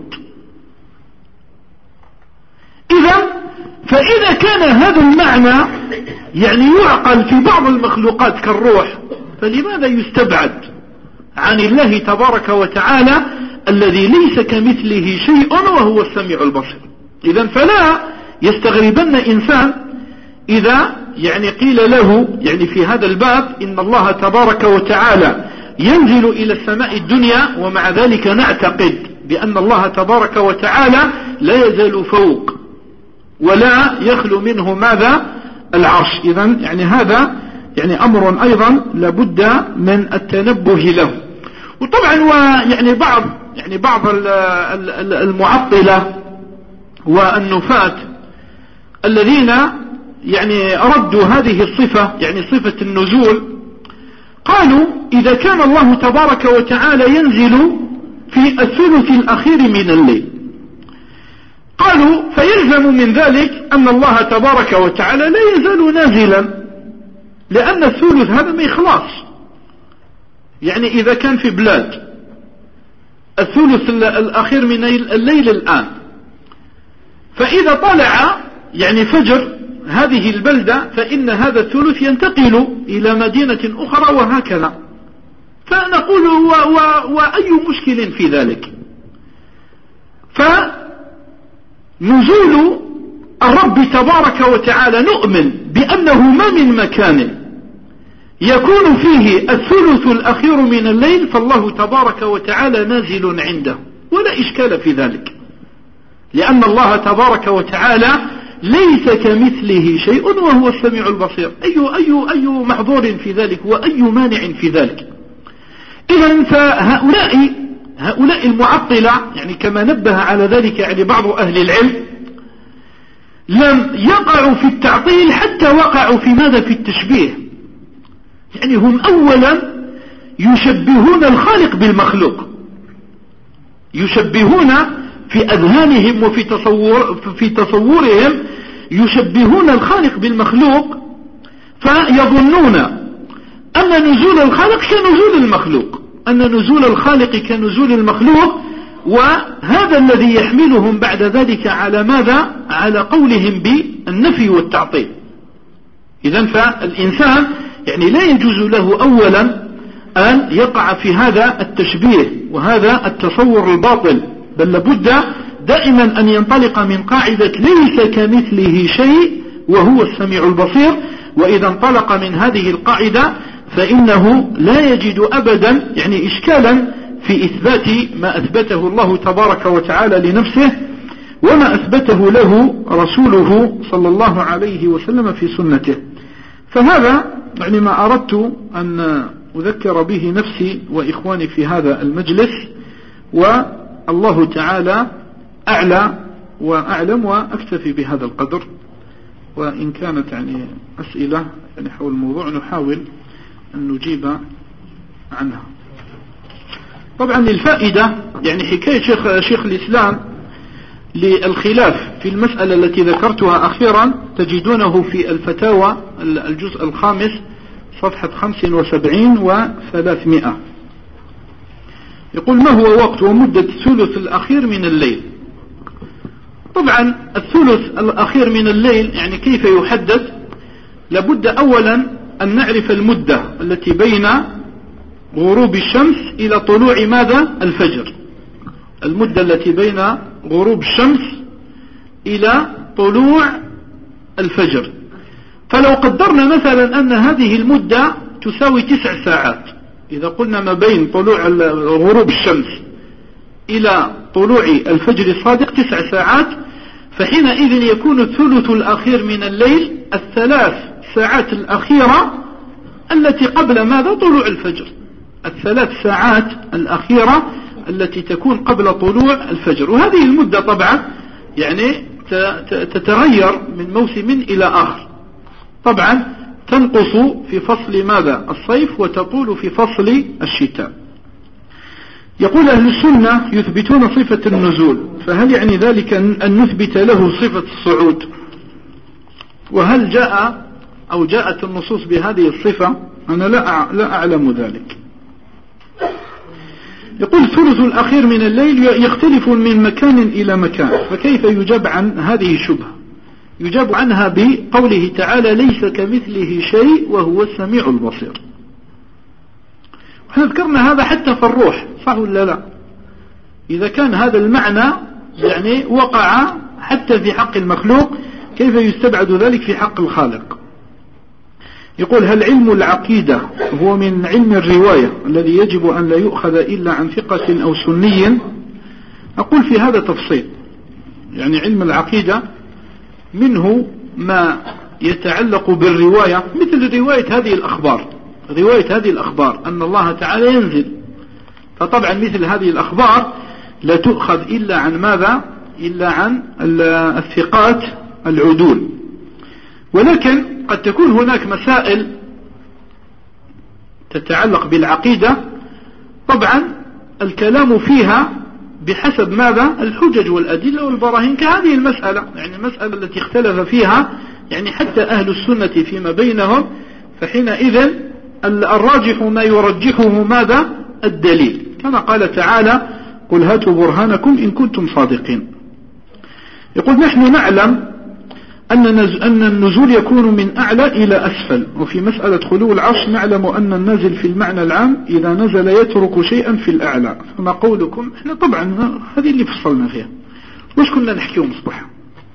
فإذا كان هذا المعنى يعني يعقل في بعض المخلوقات كالروح، فلماذا يستبعد عن الله تبارك وتعالى الذي ليس كمثله شيء وهو السميع البصير؟ إذن فلا يستغربن إنسان إذا يعني قيل له يعني في هذا الباب إن الله تبارك وتعالى ينزل إلى السماء الدنيا، ومع ذلك نعتقد بأن الله تبارك وتعالى لا يزال فوق ولا يخلو منه ماذا؟ العرش. إذن يعني هذا يعني أمر أيضا لابد من التنبه له. وطبعا ويعني بعض المعطلة والنفاة الذين يعني ردوا هذه الصفة يعني صفة النزول، قالوا إذا كان الله تبارك وتعالى ينزل في الثلث الأخير من الليل، قالوا فيلزم من ذلك أن الله تبارك وتعالى لا يزال نازلا، لأن الثلث هذا ما يخلص. يعني إذا كان في بلاد الثلث الأخير من الليل الآن، فإذا طلع يعني فجر هذه البلدة فإن هذا الثلث ينتقل إلى مدينة أخرى وهكذا. فنقول وأي مشكل في ذلك؟ فنزول الرب تبارك وتعالى نؤمن بأنه ما من مكان يكون فيه الثلث الأخير من الليل فالله تبارك وتعالى نازل عنده، ولا إشكال في ذلك، لأن الله تبارك وتعالى ليس كمثله شيء وهو السميع البصير. أي محظور في ذلك وأي مانع في ذلك؟ إذن فهؤلاء المعطلة يعني كما نبه على ذلك يعني بعض أهل العلم لم يقعوا في التعطيل حتى وقعوا في ماذا؟ في التشبيه. يعني هم أولا يشبهون الخالق بالمخلوق، يشبهون في أذهانهم وفي تصورهم يشبهون الخالق بالمخلوق، فيظنون أن نزول الخالق كنزول المخلوق، أن نزول الخالق كنزول المخلوق، وهذا الذي يحملهم بعد ذلك على ماذا؟ على قولهم بالنفي والتعطيل. إذن فالإنسان يعني لا يجوز له أولا أن يقع في هذا التشبيه وهذا التصور الباطل، بل لابد دائما أن ينطلق من قاعدة ليس كمثله شيء وهو السميع البصير. وإذا انطلق من هذه القاعدة فإنه لا يجد أبدا يعني إشكالا في إثبات ما أثبته الله تبارك وتعالى لنفسه وما أثبته له رسوله صلى الله عليه وسلم في سنته. فهذا يعني ما أردت أن أذكر به نفسي وإخواني في هذا المجلس، والله تعالى أعلى وأعلم، وأكتفي بهذا القدر. وإن كانت يعني أسئلة يعني حول الموضوع نحاول أن نجيب عنها. طبعا الفائدة يعني حكاية شيخ الإسلام للخلاف في المسألة التي ذكرتها أخيرا تجدونه في الفتاوى الجزء 5 صفحة 75 و300. يقول: ما هو وقت ومدة الثلث الأخير من الليل؟ طبعا الثلث الأخير من الليل يعني كيف يحدد؟ لابد أولا أن نعرف المدة التي بين غروب الشمس إلى طلوع ماذا؟ الفجر. المدة التي بين غروب الشمس إلى طلوع الفجر. فلو قدرنا مثلا أن هذه المدة تساوي 9 ساعات، إذا قلنا ما بين طلوع غروب الشمس إلى طلوع الفجر الصادق 9 ساعات، فحينئذ يكون الثلث الأخير من الليل 3 ساعات الأخيرة التي قبل ماذا؟ طلوع الفجر. 3 ساعات الأخيرة التي تكون قبل طلوع الفجر. وهذه المدة طبعا يعني تتغير من موسم إلى آخر، طبعا تنقص في فصل ماذا؟ الصيف، وتطول في فصل الشتاء. يقول أهل السنة يثبتون صفة النزول، فهل يعني ذلك أن نثبت له صفة الصعود؟ وهل جاء أو جاءت النصوص بهذه الصفة؟ أنا لا أعلم ذلك. يقول: الثلث الأخير من الليل يختلف من مكان إلى مكان، فكيف يجاب عن هذه الشبهة؟ يجاب عنها بقوله تعالى: ليس كمثله شيء وهو السميع البصير. احنا ذكرنا هذا حتى في الروح، صح ولا لا؟ إذا كان هذا المعنى يعني وقع حتى في حق المخلوق، كيف يستبعد ذلك في حق الخالق؟ يقول: هل علم العقيدة هو من علم الرواية الذي يجب أن لا يؤخذ إلا عن ثقة أو سني؟ أقول في هذا تفصيل. يعني علم العقيدة منه ما يتعلق بالرواية، مثل رواية هذه الأخبار. رواية هذه الأخبار أن الله تعالى ينزل، فطبعا مثل هذه الأخبار لا تؤخذ إلا عن ماذا؟ إلا عن الثقات العدول. ولكن قد تكون هناك مسائل تتعلق بالعقيدة، طبعا الكلام فيها بحسب ماذا؟ الحجج والأدلة والبراهين، كهذه المسألة، يعني المسألة التي اختلف فيها يعني حتى أهل السنة فيما بينهم، فحينئذ الراجح ما يرجحه ماذا؟ الدليل، كما قال تعالى: قل هاتوا برهانكم إن كنتم صادقين. يقول: نحن نعلم أن النزول يكون من أعلى إلى أسفل، وفي مسألة خلو العرش نعلم أن النازل في المعنى العام إذا نزل يترك شيئا في الأعلى، فما قولكم؟ احنا طبعا هذه اللي فصلنا فيها، وش كنا نحكيهم صباح.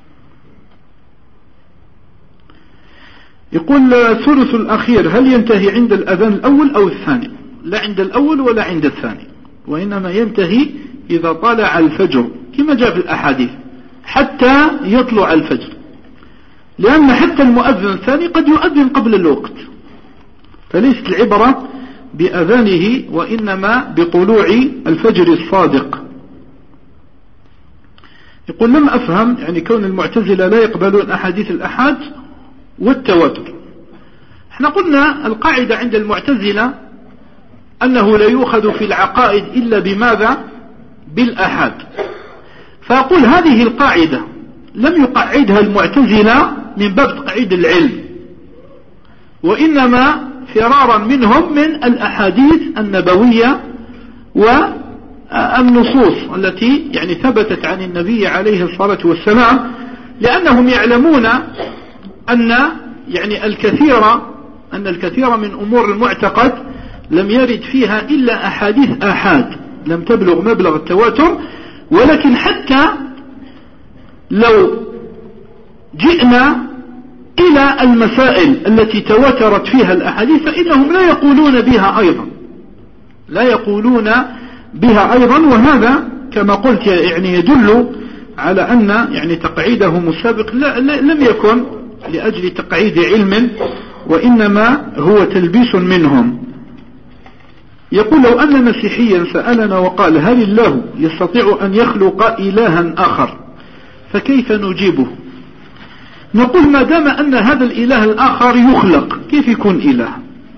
يقول: ثلث الأخير هل ينتهي عند الأذان الأول أو الثاني؟ لا عند الأول ولا عند الثاني، وإنما ينتهي إذا طلع الفجر كما جاء في الأحاديث حتى يطلع الفجر، لأن حتى المؤذن الثاني قد يؤذن قبل الوقت، فليست العبرة بأذانه وإنما بطلوع الفجر الصادق. يقول: لم أفهم يعني كون المعتزلة لا يقبلون أحاديث الأحاد والتواتر. احنا قلنا القاعدة عند المعتزلة أنه لا يؤخذ في العقائد إلا بماذا؟ بالأحاد. فأقول هذه القاعدة لم يقعدها المعتزلة من باب تقعيد العلم، وإنما فرارا منهم من الأحاديث النبوية والنصوص التي يعني ثبتت عن النبي عليه الصلاة والسلام، لأنهم يعلمون أن يعني الكثير من أمور المعتقد لم يرد فيها إلا أحاديث آحاد لم تبلغ مبلغ التواتر. ولكن حتى لو جئنا إلى المسائل التي تواترت فيها الأحاديث فإنهم لا يقولون بها أيضا، وهذا كما قلت يعني يدل على أن يعني تقعيدهم السابق لم يكن لأجل تقعيد علم، وإنما هو تلبيس منهم. يقول: لو أن مسيحيا سألنا وقال: هل الله يستطيع أن يخلق إلها آخر فكيف نجيبه؟ نقول: ما دام أن هذا الإله الآخر يخلق كيف يكون إله؟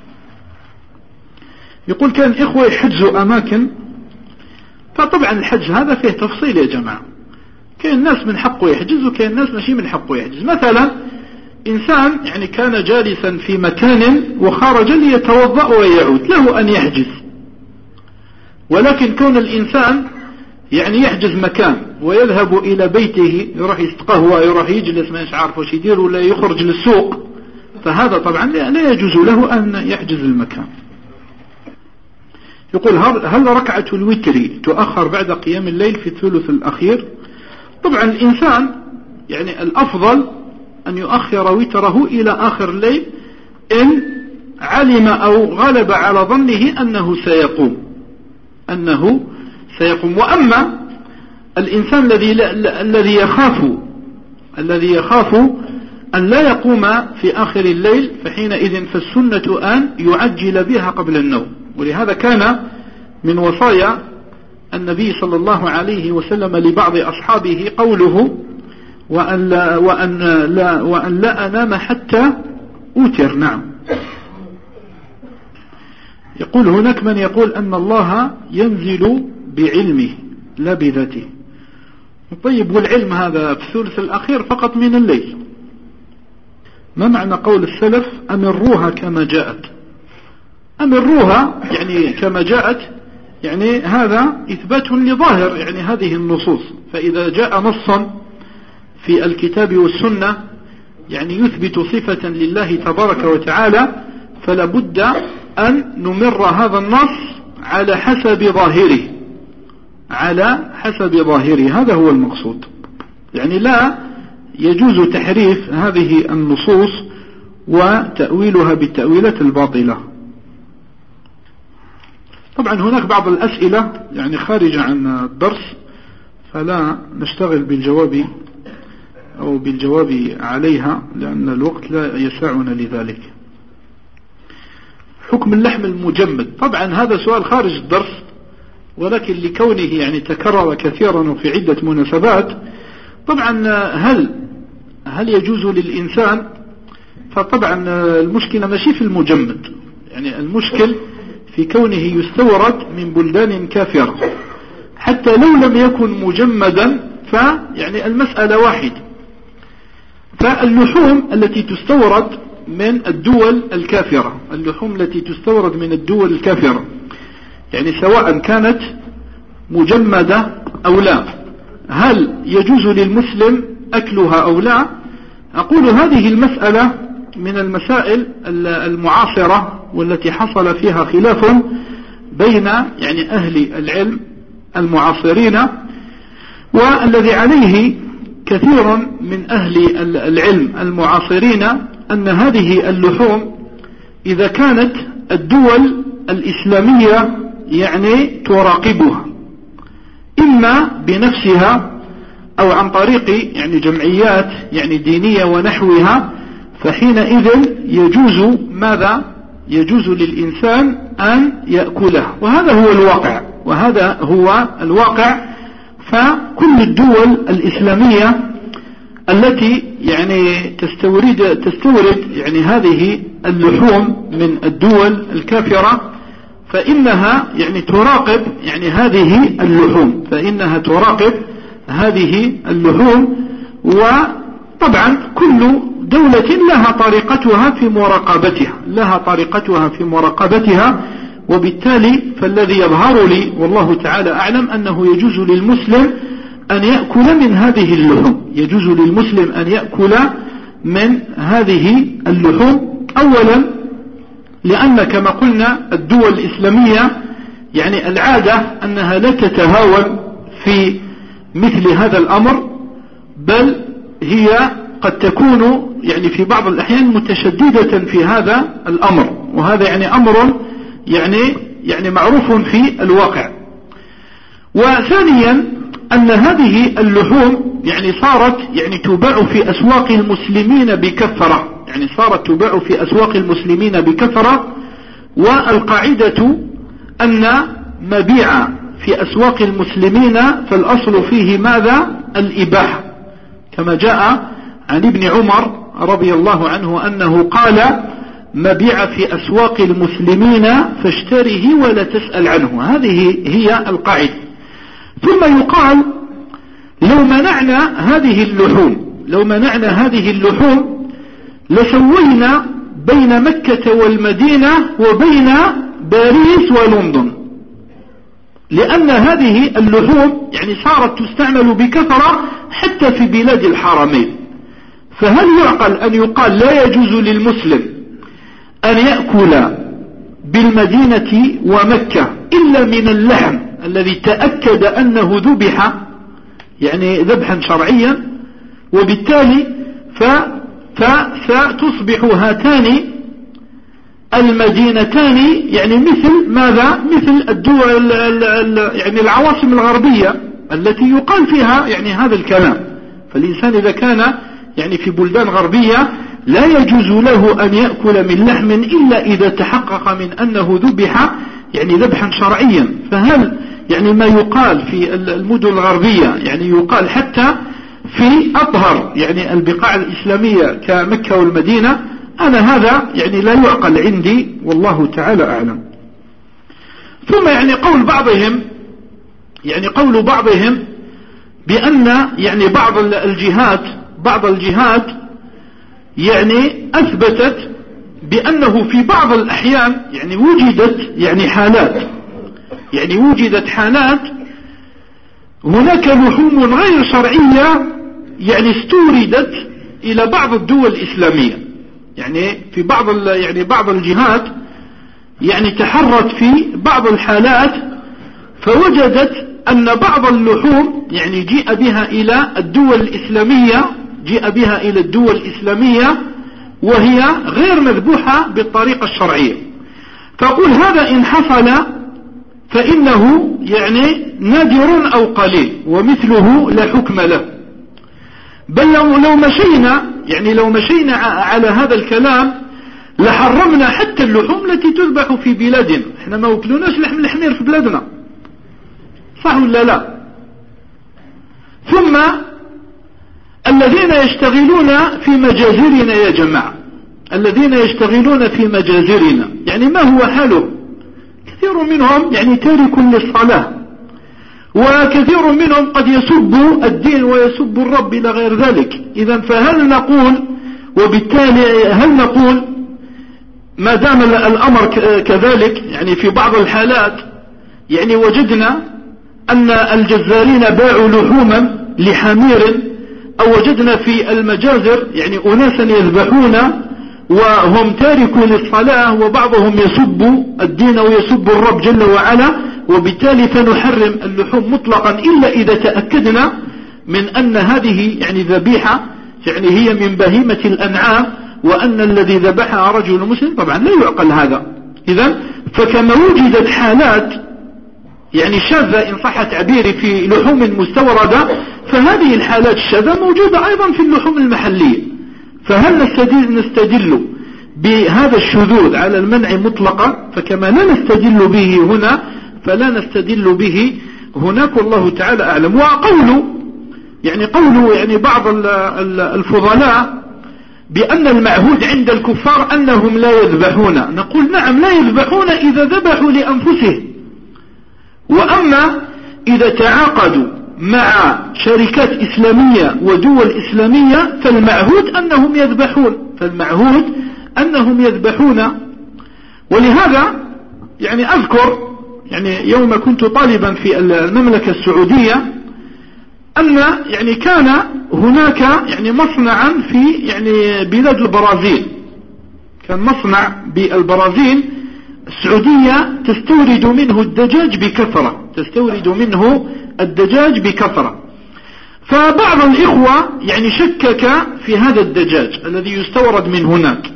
يقول: كان إخوة يحجزوا أماكن، فطبعا الحج هذا فيه تفصيل يا جماعة، كان الناس من حقه يحجز وكان الناس ماشي من حقه يحجز. مثلا إنسان يعني كان جالسا في مكان وخرج ليتوضأ ويعود، له أن يحجز، ولكن كون الإنسان يعني يحجز مكان ويذهب إلى بيته، يروح يستقهوى، يروح يجلس ما عارف وش يدير، ولا يخرج للسوق، فهذا طبعا لا يجوز له أن يحجز المكان. يقول هل ركعة الوتر تؤخر بعد قيام الليل في الثلث الأخير؟ طبعا الإنسان يعني الأفضل أن يؤخر وتره إلى آخر الليل إن علم أو غلب على ظنه أنه سيقوم. وأما الإنسان الذي يخاف أن لا يقوم في آخر الليل، فحينئذ فالسنة أن يعجل بها قبل النوم. ولهذا كان من وصايا النبي صلى الله عليه وسلم لبعض أصحابه قوله وأن لا أنام حتى أوتر. نعم. يقول هناك من يقول أن الله ينزل بعلمه لا بذاته. طيب، والعلم هذا في الثلث الأخير فقط من الليل. ما معنى قول السلف أمروها كما جاءت؟ أمروها يعني كما جاءت، يعني هذا إثبات لظاهر يعني هذه النصوص. فإذا جاء نصا في الكتاب والسنة يعني يثبت صفة لله تبارك وتعالى، فلا بد أن نمر هذا النص على حسب ظاهره. هذا هو المقصود. يعني لا يجوز تحريف هذه النصوص وتأويلها بالتأويلات الباطلة. طبعا هناك بعض الأسئلة يعني خارجة عن الدرس، فلا نشتغل بالجواب عليها لأن الوقت لا يسعنا لذلك. حكم اللحم المجمد، طبعا هذا سؤال خارج الدرس، ولكن لكونه يعني تكرر كثيرا وفي عدة مناسبات. طبعا هل يجوز للإنسان؟ فطبعا المشكلة ماشي في المجمد، يعني المشكل في كونه يستورد من بلدان كافرة. حتى لو لم يكن مجمدا فيعني المسألة واحد. فاللحوم التي تستورد من الدول الكافرة، يعني سواء كانت مجمدة أو لا، هل يجوز للمسلم أكلها أو لا؟ أقول هذه المسألة من المسائل المعاصرة والتي حصل فيها خلاف بين يعني أهل العلم المعاصرين، والذي عليه كثير من أهل العلم المعاصرين أن هذه اللحوم إذا كانت الدول الإسلامية يعني تراقبها إما بنفسها أو عن طريق يعني جمعيات يعني دينية ونحوها، فحينئذ يجوز للإنسان أن يأكلها. وهذا هو الواقع. فكل الدول الإسلامية التي يعني تستورد يعني هذه اللحوم من الدول الكافرة، فإنها يعني تراقب يعني هذه اللحوم. وطبعا كل دولة لها طريقتها في مراقبتها. وبالتالي فالذي يظهر لي والله تعالى أعلم أنه يجوز للمسلم أن يأكل من هذه اللحوم. أولا لأن كما قلنا الدول الإسلامية يعني العادة أنها لا تتهاون في مثل هذا الأمر، بل هي قد تكون يعني في بعض الأحيان متشددة في هذا الأمر، وهذا يعني أمر يعني معروف في الواقع. وثانيا أن هذه اللحوم يعني صارت يعني تباع في أسواق المسلمين بكثرة. والقاعدة أن مبيع في أسواق المسلمين فالأصل فيه ماذا؟ الإباحة، كما جاء عن ابن عمر رضي الله عنه أنه قال مبيع في أسواق المسلمين فاشتره ولا تسأل عنه. هذه هي القاعدة. ثم يقال لو منعنا هذه اللحوم لسوينا بين مكة والمدينة وبين باريس ولندن، لأن هذه اللحوم يعني صارت تستعمل بكثرة حتى في بلاد الحرمين. فهل يعقل أن يقال لا يجوز للمسلم أن يأكل بالمدينة ومكة إلا من اللحم الذي تأكد أنه ذبح يعني ذبحا شرعيا، وبالتالي فستصبح هاتان المدينتان يعني مثل ماذا؟ مثل الدول يعني العواصم الغربية التي يقال فيها يعني هذا الكلام. فالإنسان إذا كان يعني في بلدان غربية لا يجوز له أن يأكل من لحم إلا إذا تحقق من أنه ذبح يعني ذبحا شرعيا. فهل يعني ما يقال في المدن الغربية يعني يقال حتى في أطهر يعني البقاع الإسلامية كمكة والمدينة؟ أنا هذا يعني لا يعقل عندي، والله تعالى أعلم. ثم يعني قول بعضهم بأن يعني بعض الجهات يعني أثبتت بأنه في بعض الأحيان يعني وجدت حالات هناك لحوم غير شرعية يعني استوردت إلى بعض الدول الإسلامية. يعني في بعض الجهات يعني تحرت في بعض الحالات فوجدت أن بعض اللحوم يعني جيء بها إلى الدول الإسلامية وهي غير مذبوحة بالطريقة الشرعية. فأقول هذا إن حصل فإنه يعني نادر أو قليل ومثله لا حكم له. بل لو مشينا على هذا الكلام لحرمنا حتى اللحوم التي تذبح في بلادنا. احنا ما وكلوناش لحم الحمير في بلادنا، صح ولا لا؟ ثم الذين يشتغلون في مجازرنا يا جماعة، الذين يشتغلون في مجازرنا يعني ما هو حالهم؟ كثير منهم يعني تارك للصلاة، وكثير منهم قد يسب الدين ويسب الرب إلى غير ذلك. إذن فهل نقول ما دام الأمر كذلك يعني في بعض الحالات يعني وجدنا أن الجزارين باعوا لحوما لحمير، أو وجدنا في المجازر يعني أناسا يذبحون وهم تاركوا للصلاة وبعضهم يسب الدين ويسب الرب جل وعلا، وبالتالي فنحرم اللحوم مطلقا إلا إذا تأكدنا من أن هذه يعني ذبيحة يعني هي من بهيمة الأنعام، وأن الذي ذبحها رجل مسلم. طبعا لا يعقل هذا. إذن فكما وجدت حالات يعني شاذة إن صح تعبيري في لحوم مستوردة، فهذه الحالات الشاذة موجودة أيضا في اللحوم المحلية. فهل نستدل بهذا الشذوذ على المنع مطلقا؟ فكما لا نستدل به هنا فلا نستدل به هناك، والله تعالى أعلم. وقول يعني بعض الفضلاء بأن المعهود عند الكفار أنهم لا يذبحون. نقول نعم لا يذبحون إذا ذبحوا لأنفسهم، وأما إذا تعاقدوا مع شركات إسلامية ودول إسلامية فالمعهود أنهم يذبحون. ولهذا يعني أذكر يعني يوم كنت طالبا في المملكة السعودية أن يعني كان هناك يعني مصنعا في يعني بلاد البرازيل، كان مصنع بالبرازيل. السعودية تستورد منه الدجاج بكثرة، فبعض الإخوة يعني شكك في هذا الدجاج الذي يستورد من هناك،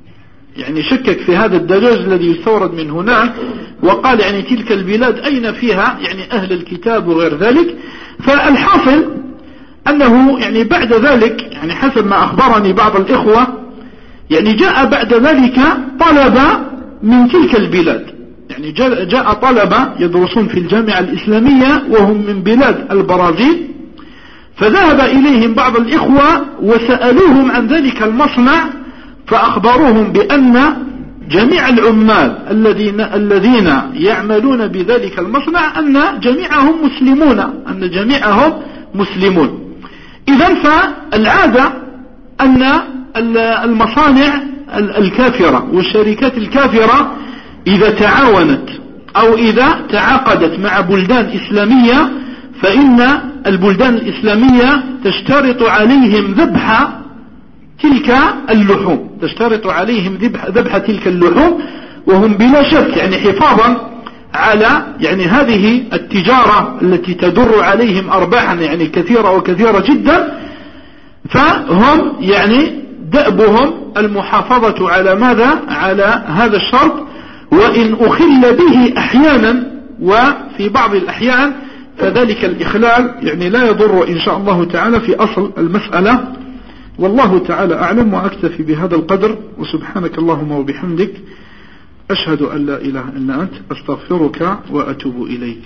وقال يعني تلك البلاد أين فيها يعني أهل الكتاب وغير ذلك. فالحاصل أنه يعني بعد ذلك يعني حسب ما أخبرني بعض الإخوة يعني جاء بعد ذلك طلبة من تلك البلاد، يعني جاء طلبة يدرسون في الجامعة الإسلامية وهم من بلاد البرازيل، فذهب إليهم بعض الإخوة وسألوهم عن ذلك المصنع، فأخبروهم بأن جميع العمال الذين يعملون بذلك المصنع أن جميعهم مسلمون. إذن فالعادة أن المصانع الكافرة والشركات الكافرة إذا تعاونت أو إذا تعاقدت مع بلدان إسلامية، فإن البلدان الإسلامية تشترط عليهم ذبح تلك اللحوم، تشترط عليهم ذبح تلك اللحوم، وهم بلا شك يعني حفاظا على يعني هذه التجارة التي تدر عليهم أرباحا يعني كثيرة وكثيرة جدا. فهم يعني دأبهم المحافظة على ماذا؟ على هذا الشرط، وإن أخل به أحيانا وفي بعض الأحيان فذلك الإخلال يعني لا يضر إن شاء الله تعالى في أصل المسألة. والله تعالى أعلم، وأكتفي بهذا القدر، وسبحانك اللهم وبحمدك أشهد أن لا إله إلا أنت أستغفرك وأتوب إليك.